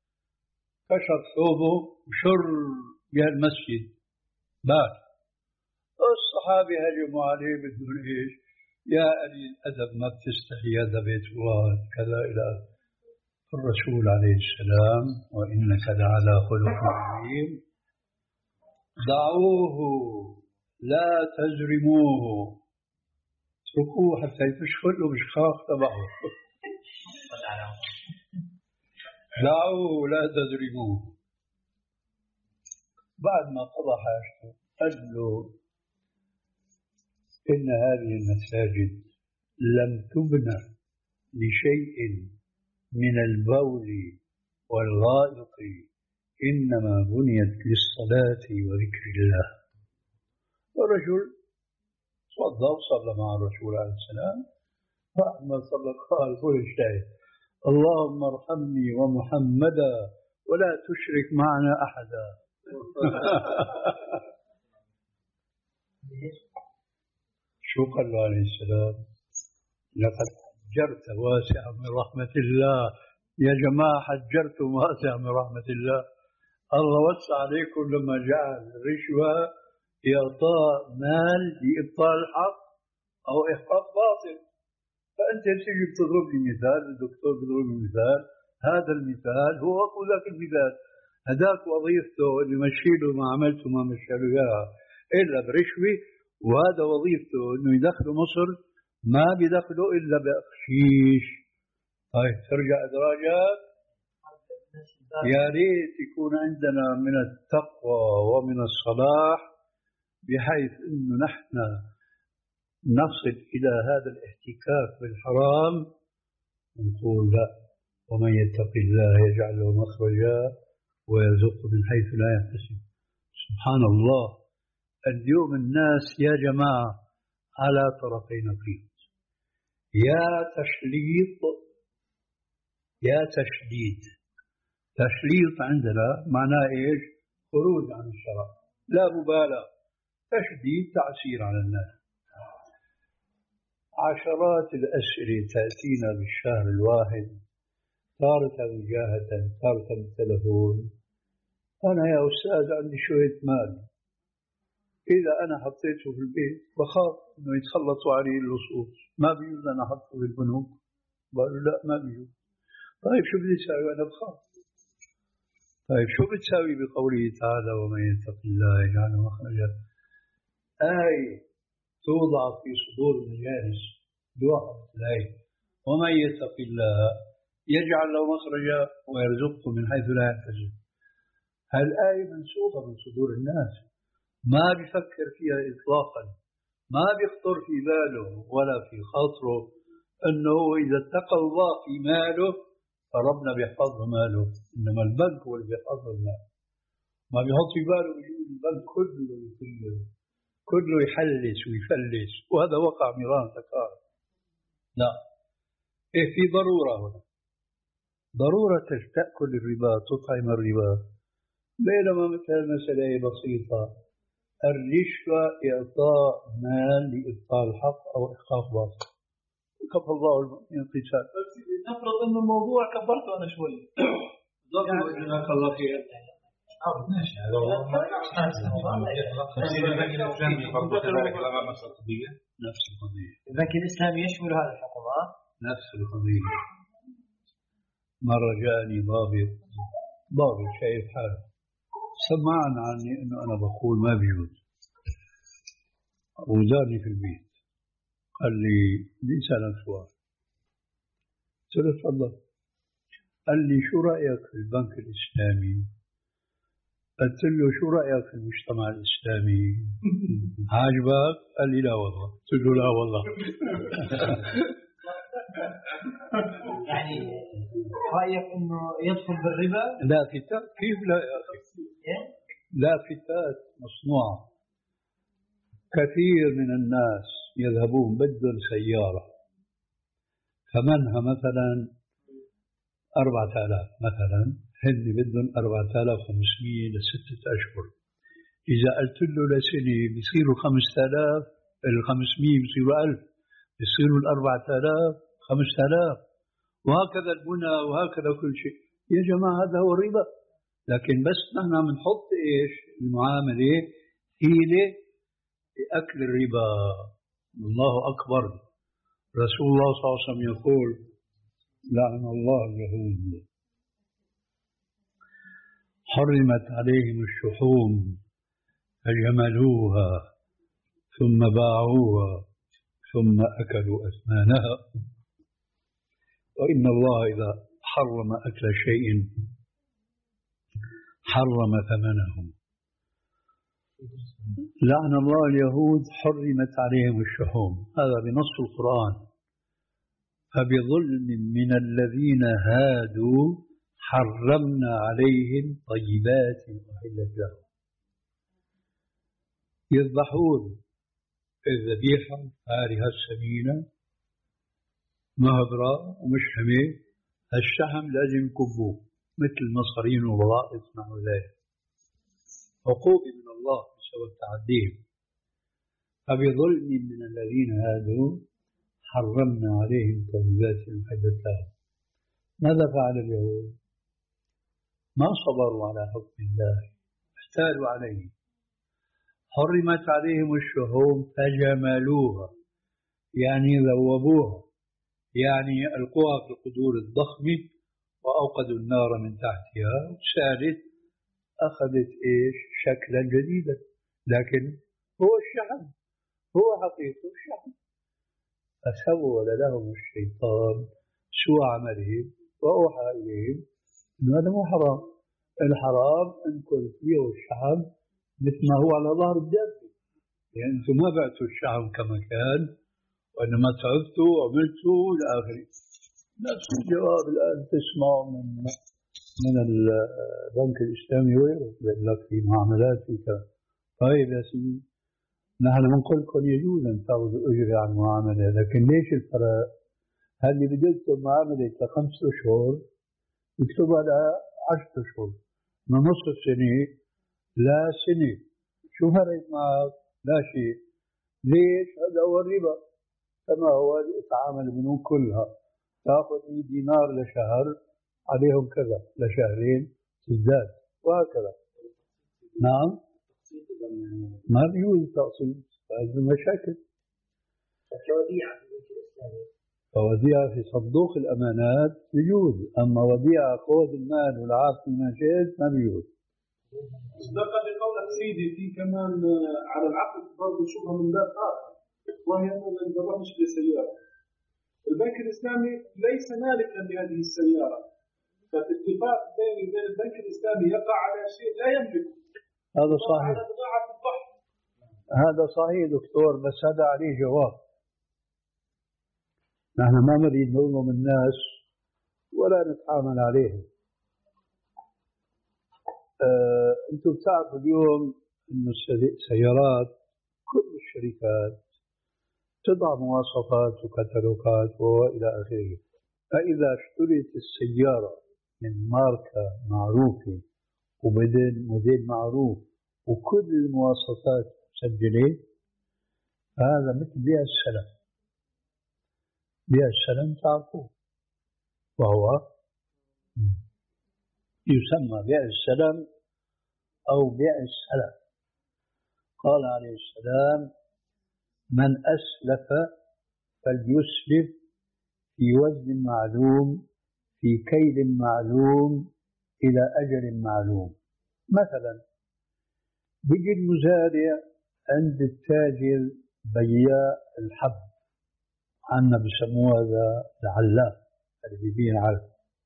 كشف ثوبه وشر بهالمسجد بات، الصحابة هجموا عليه بدون ايش؟ يا قليل الادب ما بتستحي، هذا بيت الله كذا الى الرسول عليه السلام وانك لعلى خلق عظيم. دعوه لا تزرموه، اتركوه حتى يفشخل له بشخاخ تبعه. دعوه لا تزرموه. بعد ما قضى حاجته قال له إن هذه المساجد لم تبنى لشيء من البول والغائط، إنما بنيت للصلاة وذكر الله. والرجل صلى وصلى مع الرسول عليه السلام، فأما صلى قال قل اجتهد اللهم ارحمني ومحمدا ولا تشرك معنا أحدا. شو قال له عليه السلام؟ لقد حجرت واسعا من رحمة الله. يا جماعة حجرتم واسعا من رحمة الله. الله وسع عليكم لما جعل الرشوة إعطاء مال لإبطال الحق أو إحقاق باطل. فأنت تيجي بتضرب لي مثال، الدكتور بيضرب لي مثال، هذا المثال هو أقوى ذاك المثال. هذاك وظيفته اللي مشي له ما عملته ما مشى له إياها إلا برشوة، وهذا وظيفته إنه يدخله مصر ما بيدخله إلا بأخشيش. طيب ترجع إدراجات. يا ريت يكون عندنا من التقوى ومن الصلاح بحيث إنه نحن نصل إلى هذا الاحتكاك بالحرام ونقول لا، ومن يتق الله يجعل له مخرجا ويرزقه من حيث لا يحتسب. سبحان الله، اليوم الناس يا جماعة على طرفي نقيض، يا تشليط يا تشديد. تشليط عندنا معناه إيش؟ خروج عن الشرع، لا مبالغة. تشديد تعسير على الناس. عشرات الأسئلة تأتينا بالشهر الواحد، تارة وجاهة، تارة بالتلفون. أنا يا أستاذ عندي شوية مال، إذا أنا حطيته في البيت بخاف إنه يتخلطوا عليه اللصوص، ما بيجوز أنا أحطه في البنوك. قالوا لا ما بيجوز. طيب شو بدي أسوي؟ أنا بخاف. طيب شو بتساوي بقوله تعالى ومن يتق الله يجعل مخرجا؟ آية توضع في صدور المجالس دعاء الآية ومن يتق الله يجعل له مخرجا ويرزقه من حيث لا يحتسب. هالآية منسوخة من صدور الناس، ما بيفكر فيها إطلاقا، ما بيخطر في باله ولا في خاطره أنه إذا اتقى الله في ماله فربنا بيحفظ له ماله، إنما البنك هو اللي بيحفظ له المال. ما بيحط في باله بيقول البنك كله يطير، كله يحلس ويفلس، وهذا وقع ميران تكرار. لا، إيه في ضرورة هنا، ضرورة تأكل الربا، تطعم الربا، بينما مثل المسألة بسيطة. الرشوة إعطاء مال لإبطال الحق أو إحقاق باطل. كفى الله المؤمنين قتال. بس نفرض أن الموضوع كبرته أنا شوي. جزاك الله خير. ماشي هذا والله نفس القضية. البنك الإسلامي يشمل هذا الحكم. نفس القضية. مرة جاءني ضابط ضابط شايف حاله، سمعنا عني إنه أنا بقول ما بيجوز، وزارني في البيت، قال لي بدي أسألك سؤال. قلت له تفضل. قال لي شو رأيك في البنك الإسلامي؟ قلت له شو رأيك في المجتمع الإسلامي؟ عاجبك؟ قال لي لا والله. قلت له لا والله. يعني رأيك إنه يدخل بالربا؟ لا فتات، كيف لا يا أخي؟ لا فتات مصنوعة. كثير من الناس يذهبون بدل سيارة ثمنها مثلا أربعة آلاف، مثلا هن بدهم أربعة آلاف وخمسمئة لستة أشهر. إذا قلت له لسنة بيصيروا خمسة آلاف، الخمسمئة بيصيروا ألف، بيصيروا الأربعة آلاف خمسة آلاف، وهكذا البنى وهكذا كل شيء. يا جماعة هذا هو الربا. لكن بس نحن بنحط إيش المعاملة حيلة لأكل الربا. الله أكبر. رسول الله صلى الله عليه وسلم يقول لعن الله اليهود حرمت عليهم الشحوم فجملوها ثم باعوها ثم أكلوا أثمانها. وإن الله إذا حرم أكل شيء حرم ثمنه. لعن الله اليهود حرمت عليهم الشحوم، هذا بنص القرآن. فبظلم من الذين هادوا حرمنا عليهم طيبات أحلت لهم. يذبحون الذبيحة هذه السمينة مهبرة ومشحمة، الشحم لازم يكبوه مثل المصارين والبغائط مع ذلك، عقوبة من الله بسبب تعديهم. فبظلم من الذين هادوا حرمنا عليهم طيبات أحلت لهم. ماذا فعل اليهود؟ ما صبروا على حكم الله، احتالوا عليه. حرمت عليهم الشحوم فجملوها، يعني ذوبوها، يعني ألقوها في القدور الضخمة وأوقدوا النار من تحتها وسالت، أخذت إيش شكلا جديدا، لكن هو الشحم، هو حقيقة الشحم. فسول لهم الشيطان سوء عملهم وأوحى إليهم أن هذا مو حرام. الحرام أنكم فيه الشحم مثل ما هو على ظهر الدابة، يعني أنتم ما بعتوا الشحم كما كان، وإنما تعبتوا وعملتوا إلى آخره. نفس الجواب الآن تسمع من من البنك الإسلامي وغيره، يقول لك في معاملات فيك. طيب يا سيدي، نحن بنقول لكم يجوز أن تأخذوا أجرة عن معاملة، لكن ليش الفرق؟ هل اللي بده يكتب معاملة لخمس أشهر يكتبها لعشرة أشهر، من نصف سنة لا سنة، شو فرق معك؟ لا شيء. ليش؟ هذا هو الربا، كما هو يتعامل البنوك كلها، تأخذ مئة دينار لشهر عليهم كذا، لشهرين تزداد وهكذا. نعم، ما بيجوز تقسيط، هذه المشاكل. كوديعة في البنك الإسلامي، فوديعة في صندوق الأمانات بيجوز، أما وديعة خوذ المال والعاب في المنشآت ما بيجوز. اصدق بقولك سيدي في كمان على العقد برضه شبهة من باب آخر، وهي أنه إذا رحنا نشتري سيارة، البنك الإسلامي ليس مالكا لهذه السيارة، فالاتفاق بين وبين البنك الإسلامي يقع على شيء لا يملكه. هذا صحيح، على بضاعة الضحك. هذا صحيح دكتور، بس هذا عليه جواب. نحن ما نريد نظلم الناس ولا نتعامل عليهم. آه، أنتم بتعرفوا اليوم أن السيارات كل الشركات تضع مواصفات وكتالوجات وإلى آخره. فإذا اشتريت السيارة من ماركة معروفة وموديل موديل معروف وكل المواصفات مسجلة، هذا مثل بيع السلم. بيع السلم تعرفوه، وهو يسمى بيع السلم أو بيع السلم. قال عليه السلام: من أسلف فليسلف في وزن معلوم في كيل معلوم إلى أجل معلوم. مثلا بيجي المزارع عند التاجر بياع الحب، عنا بسموه هذا العلاف اللي بيبيع علف،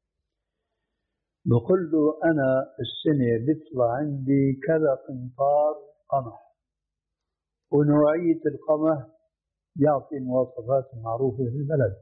بقول له أنا السنة بيطلع عندي كذا قنطار قمح، ونوعية القمح يعطي مواصفات معروفة في البلد.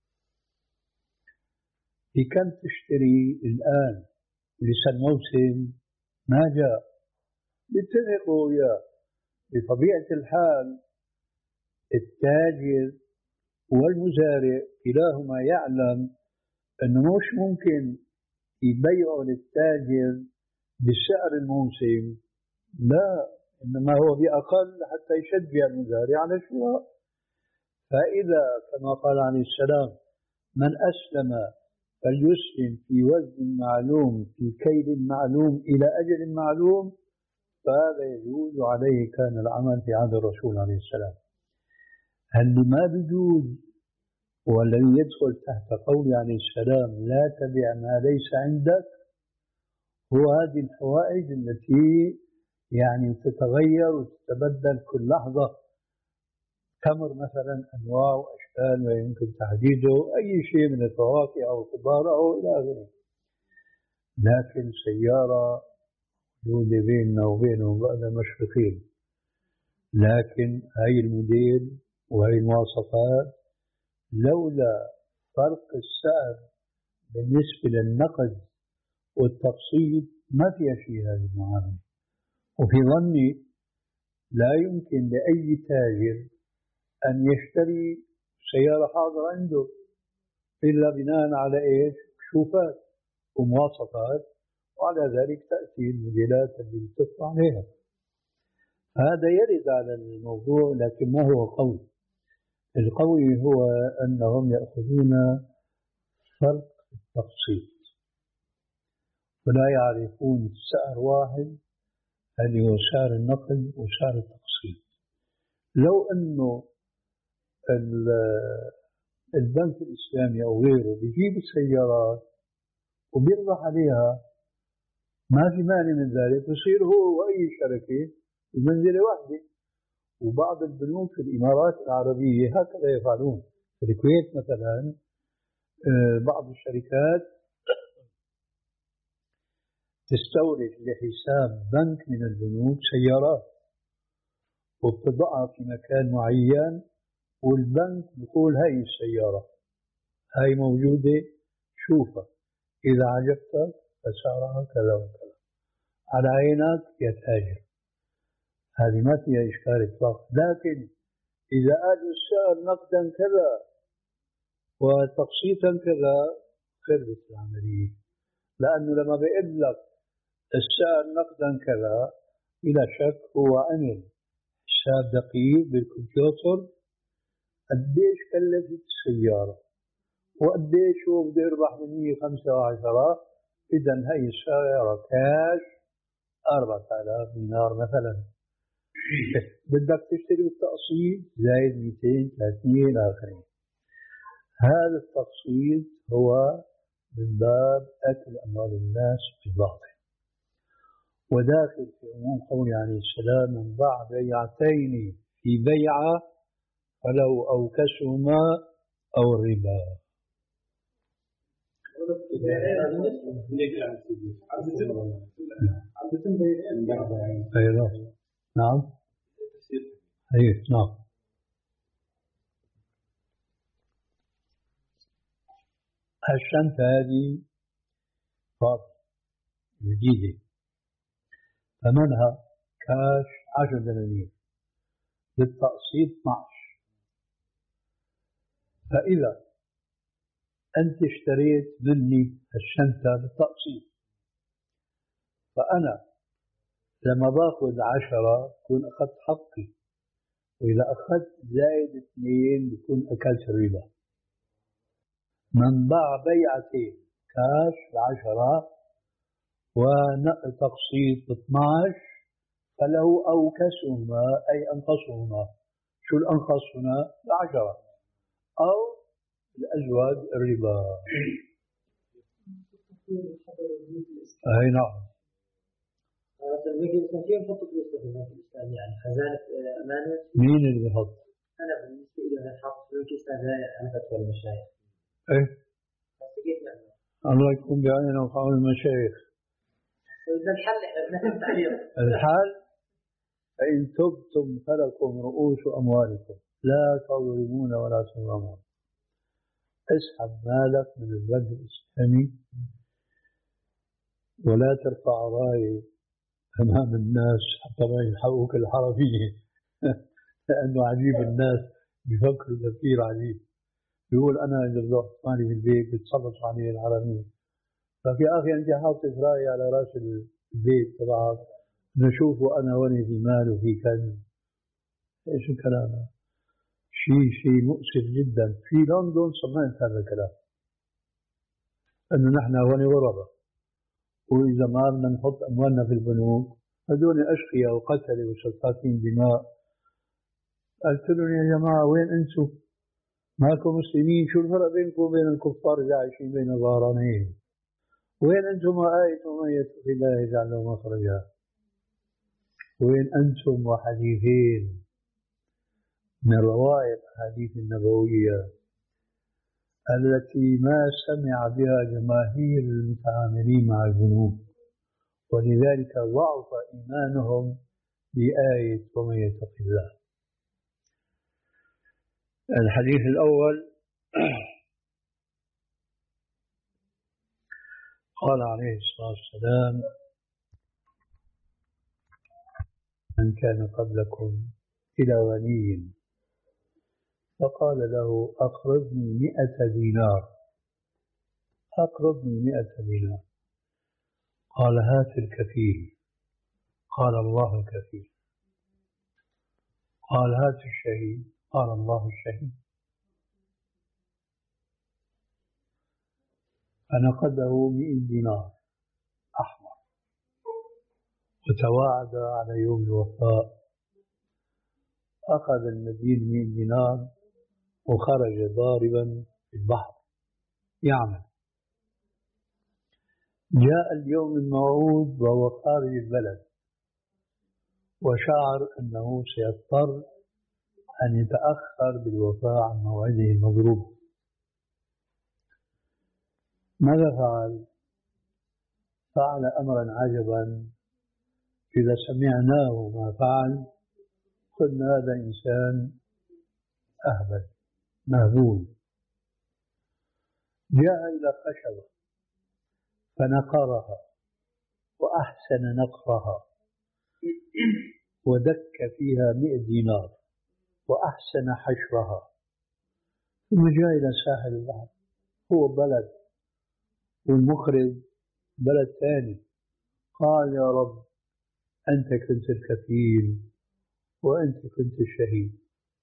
في كم تشتري الآن ولسه الموسم ما جاء، بيتفقوا وياه. بطبيعة الحال التاجر والمزارع كلاهما يعلم أنه مش ممكن يبيعوا للتاجر بالسعر الموسم، لا، إنما هو بأقل حتى يشجع المزارع على الشراء. فإذا كما قال عليه السلام: من أسلم فليسلم في وزن معلوم في كيل معلوم إلى أجل معلوم، فهذا يجوز عليه كان العمل في عهد الرسول عليه السلام. اللي ما بيجوز والذي يدخل تحت قول عليه السلام: لا تبع ما ليس عندك، هو هذه الحوائج التي يعني تتغير وتتبدل كل لحظة. تمر مثلا أنواع وأشكال ويمكن تحديده أي شيء من الفواكه أو الخضار أو إلى آخره، لكن سيارة موجودة بيننا وبينهم بقى مشرقين، لكن هاي الموديل وهي المواصفات لولا فرق السعر بالنسبة للنقد والتقسيط ما فيها شيء هذه المعاملة. وفي ظني لا يمكن لأي تاجر أن يشتري سيارة حاضرة عنده إلا بناء على إيش؟ كشوفات ومواصفات، وعلى ذلك تأتي الموديلات اللي بتطلع عليها. هذا يرد على الموضوع، لكن ما هو قوي. القوي هو أنهم يأخذون فرق التقسيط ولا يعرفون سعر واحد اللي هو سعر النقل وسعر التقسيط. لو أنه البنك الإسلامي أو غيره بيجيب السيارات وبيربح عليها ما في مانع من ذلك، يصير هو وأي شركة بمنزلة واحدة. وبعض البنوك في الإمارات العربية هكذا يفعلون. في الكويت مثلا بعض الشركات تستورد لحساب بنك من البنوك سيارات وبتضعها في مكان معين، والبنك يقول هاي السيارة هاي موجودة شوفها، إذا عجبتك فسعرها كذا وكذا، على عينك يا تاجر. هذه ما فيها إشكال إطلاق. لكن إذا قال السعر نقدا كذا وتقسيطا كذا خربت العملية، لأنه لما بيقول لك السعر نقدا كذا بلا شك هو عمل حساب دقيق بالكمبيوتر قديش كلفت السيارة وقديش هو بده يربح من مية وخمسة وعشرة، إذا هي السيارة كاش أربعة آلاف دينار مثلا، بدك تشتري بالتقسيط زائد مئتين ثلاثمئة إلى آخره. هذا التقسيط هو من باب أكل أموال الناس بالباطل، وداخل في عموم قول عليه السلام: من باع بيعتين في بيعة فلو أوكسهما أو الربا. نعم أيه نعم. الشنطة هذه فاضية جديدة ثمنها كاش عشرة دنانير بالتقسيط اثني عشر. فإذا أنت اشتريت مني الشنطة بالتقسيط، فأنا لما باخذ عشرة بكون أخذت حقي، وإذا أخذت زائد اثنين بكون أكلت الربا. من باع بيعتين كاش بعشرة وتقسيط باثني عشر فله أوكسهما أي أنقصهما. شو الأنقص هنا؟ بعشرة أو الأزواج الربا. أي نعم. يعني خزانة أمانة. مين اللي بيحط؟ أنا بالنسبة لي أنا حاط فلوس خزانة أنا فتوى المشايخ. إيه. الله يكون بعيننا وعون المشايخ. الحل إحنا بنفهم عليهم. الحل فإن تبتم فلكم رؤوس أموالكم لا تظلمون ولا تظلمون. اسحب مالك من البنك الإسلامي ولا ترفع راية أمام الناس حتى ما يلحقوك الحرفية لأنه عجيب الناس بيفكروا تفكير عجيب. بيقول أنا إذا بدي أحط مالي في البيت بتصرف عليه الحرامية. ففي أخي أنت حاطط راية على رأس البيت تبعك نشوفه أنا وأنا في مال وفي كنز. إيش الكلام هذا؟ شيء شيء مؤسف جدا. في لندن سمعت هذا الكلام أنه نحن وأنا غرباء، وإذا ما بدنا نحط أموالنا في البنوك هذول أشقياء وقتلة وسفاكين دماء. قلت لهم يا جماعة وين أنتم؟ ماكم مسلمين؟ شو الفرق بينكم وبين الكفار اللي عايشين بين ظهرانين؟ وين أنتم آية ومن يتق الله يجعل له مخرجا؟ وين أنتم وحديثين من روائع الأحاديث النبوية التي ما سمع بها جماهير المتعاملين مع البنوك، ولذلك ضعف إيمانهم بآية ومن يتق الله. الحديث الأول قال عليه الصلاة والسلام: من كان قبلكم إلى غني فقال له أقرضني مئة دينار أقرضني مئة دينار قال هات الكفيل قال الله الكفيل قال هات الشهيد قال الله الشهيد فنقده مئة دينار أحمر وتواعد على يوم الوفاء. أخذ المدين مئة دينار وخرج ضاربا في البحر يعمل. جاء اليوم الموعود وهو خارج البلد وشعر أنه سيضطر أن يتأخر بالوفاء عن موعده المضروب. ماذا فعل؟ فعل أمرا عجبا إذا سمعناه ما فعل قلنا هذا إنسان أهبل مهبول. جاء إلى خشبة فنقرها وأحسن نقرها ودك فيها مئة دينار وأحسن حشرها، ثم جاء إلى ساحل البحر. هو بلد والمخرج بلد ثاني. قال يا رب أنت كنت الكفيل وأنت كنت الشهيد،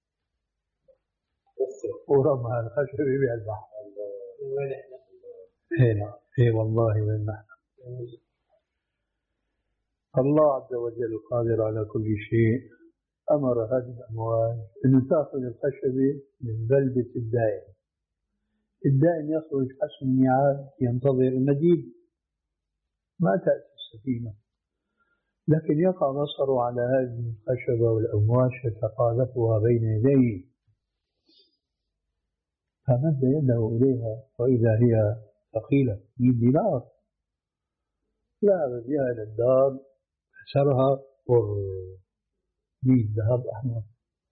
ورمى الخشب في البحر. هنا اي والله وين نحن. الله عز وجل قادر على كل شيء. أمر هذه الأمواج أن تأخذ الخشبة من بلدة الدائن. الدائن يخرج حسب الميعاد ينتظر المديد، ما تأتي السفينة، لكن يقع بصره على هذه الخشبة والأمواج يتقاذفها بين يديه، فمد يده إليها وإذا هي ثقيلة مئة دينار. ذهب بها إلى الدار كسرها مئة ذهب أحمر.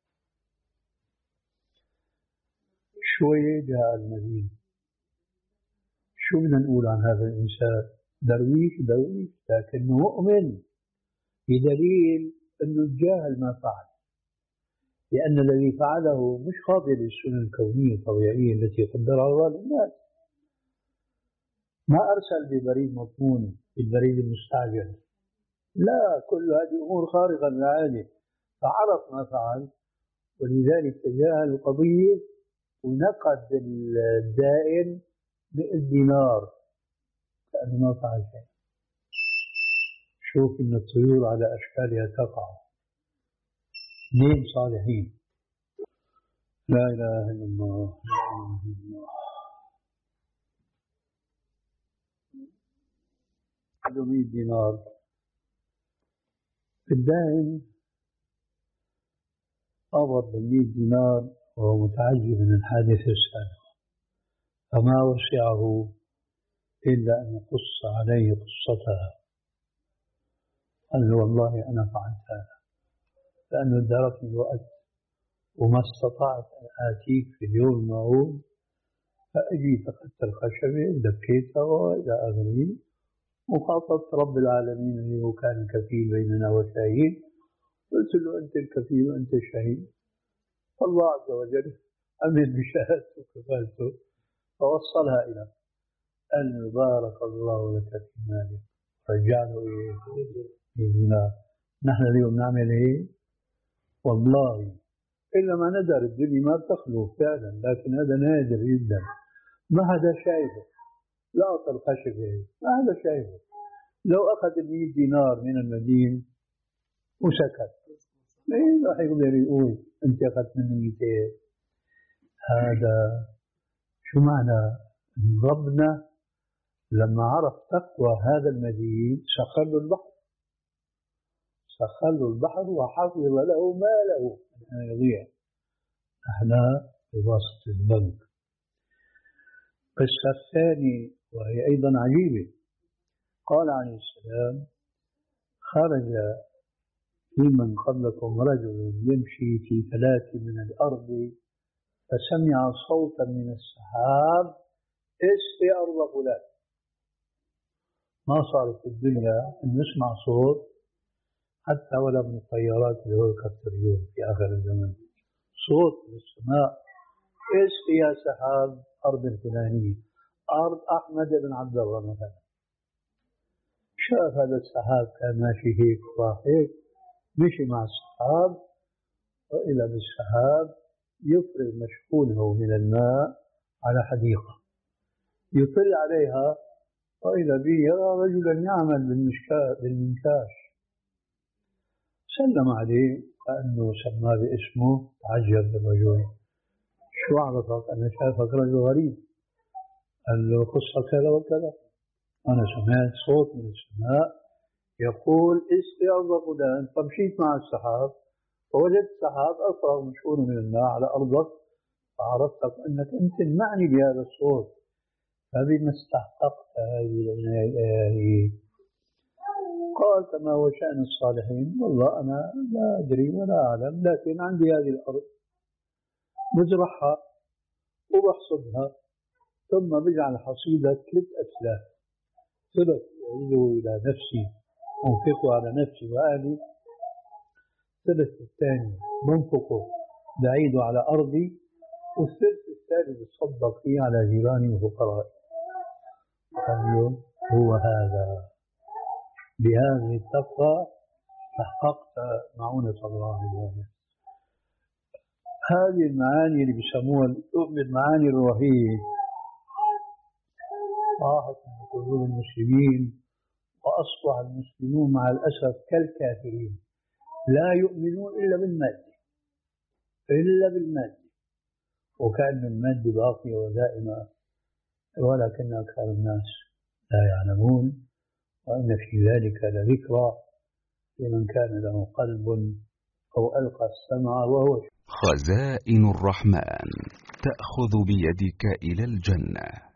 شوية جاء المدينة. شو بدنا نقول عن هذا الإنسان؟ درويش درويش لكنه مؤمن، بدليل أنه تجاهل ما فعل، لأن الذي فعله مش خاضع للسنن الكونية الطبيعية التي قدرها الله للناس. ما أرسل ببريد مضمون بالبريد المستعجل، لا، كل هذه أمور خارقة للعادة، فعرف ما فعل ولذلك تجاهل القضية ونقد الدائن مئة دينار كأنه ما فعل شيء. شوف إن الطيور على أشكالها تقع. اثنين صالحين. لا إله إلا الله، لا إله إلا الله. مئة دينار. الدائن قبض مئة دينار وهو متعجب من الحادث السابق، فما وسعه إلا أن يقص عليه قصتها. قال له والله أنا فعلت هذا لأنه دركني الوقت وما استطعت أن آتيك في اليوم الموعود، فأجي فقدت الخشبة ودكيتها وإلى آخره، وخاطبت رب العالمين اللي هو كان الكفيل بيننا وشاهين، قلت له أنت الكفيل وأنت الشهيد. الله عز وجل أمن بشهادته وكفالته فوصلها إلى أن بارك الله لك في مالك رجعله إيه دينار. نحن اليوم نعمل إيه؟ والله إلا ما ندر الدنيا ما بتخلو فعلا، لكن هذا نادر جدا، ما هذا شايفه. لا أعطى الخشبة، ما هذا شايفه. لو أخذ مئة دينار من المدين وسكت، إيه راح يقدر يقول أنت أخذت مني مئتين. هذا شو معنى؟ ربنا لما عرف تقوى هذا المدين سخر له البحر، سخر له البحر وحفظ له ماله أن يضيع. احنا بواسطة البنك. القصة الثانية وهي أيضا عجيبة. قال عليه السلام خرج في من قبلكم رجل يمشي في فلاة من الأرض فسمع صوتا من السحاب اسقي أرض فلان. ما صارت في الدنيا أن نسمع صوت حتى ولا من الطيارات اللي هو الكتريون في آخر الزمن، صوت من السماء اسقي يا سحاب أرض الفلانية، أرض أحمد بن عبد الله مثلا. شاف هذا السحاب كان ماشي هيك وهيك، مشي مع السحاب وإلى بالسحاب يفرغ مشحونه من الماء على حديقة، يطل عليها وإذا به يرى رجلا يعمل بالمنكاش. سلم عليه كأنه سماه باسمه، تعجب الرجل، شو عرفك؟ أنا شايفك رجل غريب. قال له قصة كذا وكذا، أنا سمعت صوت من السماء يقول اسقي أرض فلان، فمشيت مع السحاب فوجدت السحاب أفرغ مشحونه من الماء على أرضك، فعرفتك أنك أنت المعني بهذا الصوت، فبما استحققت هذه العناية الإلهية. قال كما هو شأن الصالحين، والله أنا لا أدري ولا أعلم، لكن عندي هذه الأرض بزرعها وبحصدها ثم بجعل حصيدة ثلاث أسلاف، ثلث أعيده إلى نفسي أنفقه على نفسي وأهلي، الثلث الثاني بنفقه بعيده على أرضي، والثلث الثاني بتصدق فيه على جيراني وفقرائي. اليوم هو هذا، بهذه التقوى تحققت معونة الله الواحد. هذه المعاني اللي بيسموها المعاني الرهيب راحت من قلوب المسلمين، وأصبح المسلمون مع الأسف كالكافرين لا يؤمنون إلا بالمادة إلا بالمادة، وكأن المادة باقية ودائمة، ولكن أكثر الناس لا يعلمون. وإن في ذلك لذكرى لمن كان له قلب أو ألقى السمع وهو خزائن الرحمن تأخذ بيدك إلى الجنة.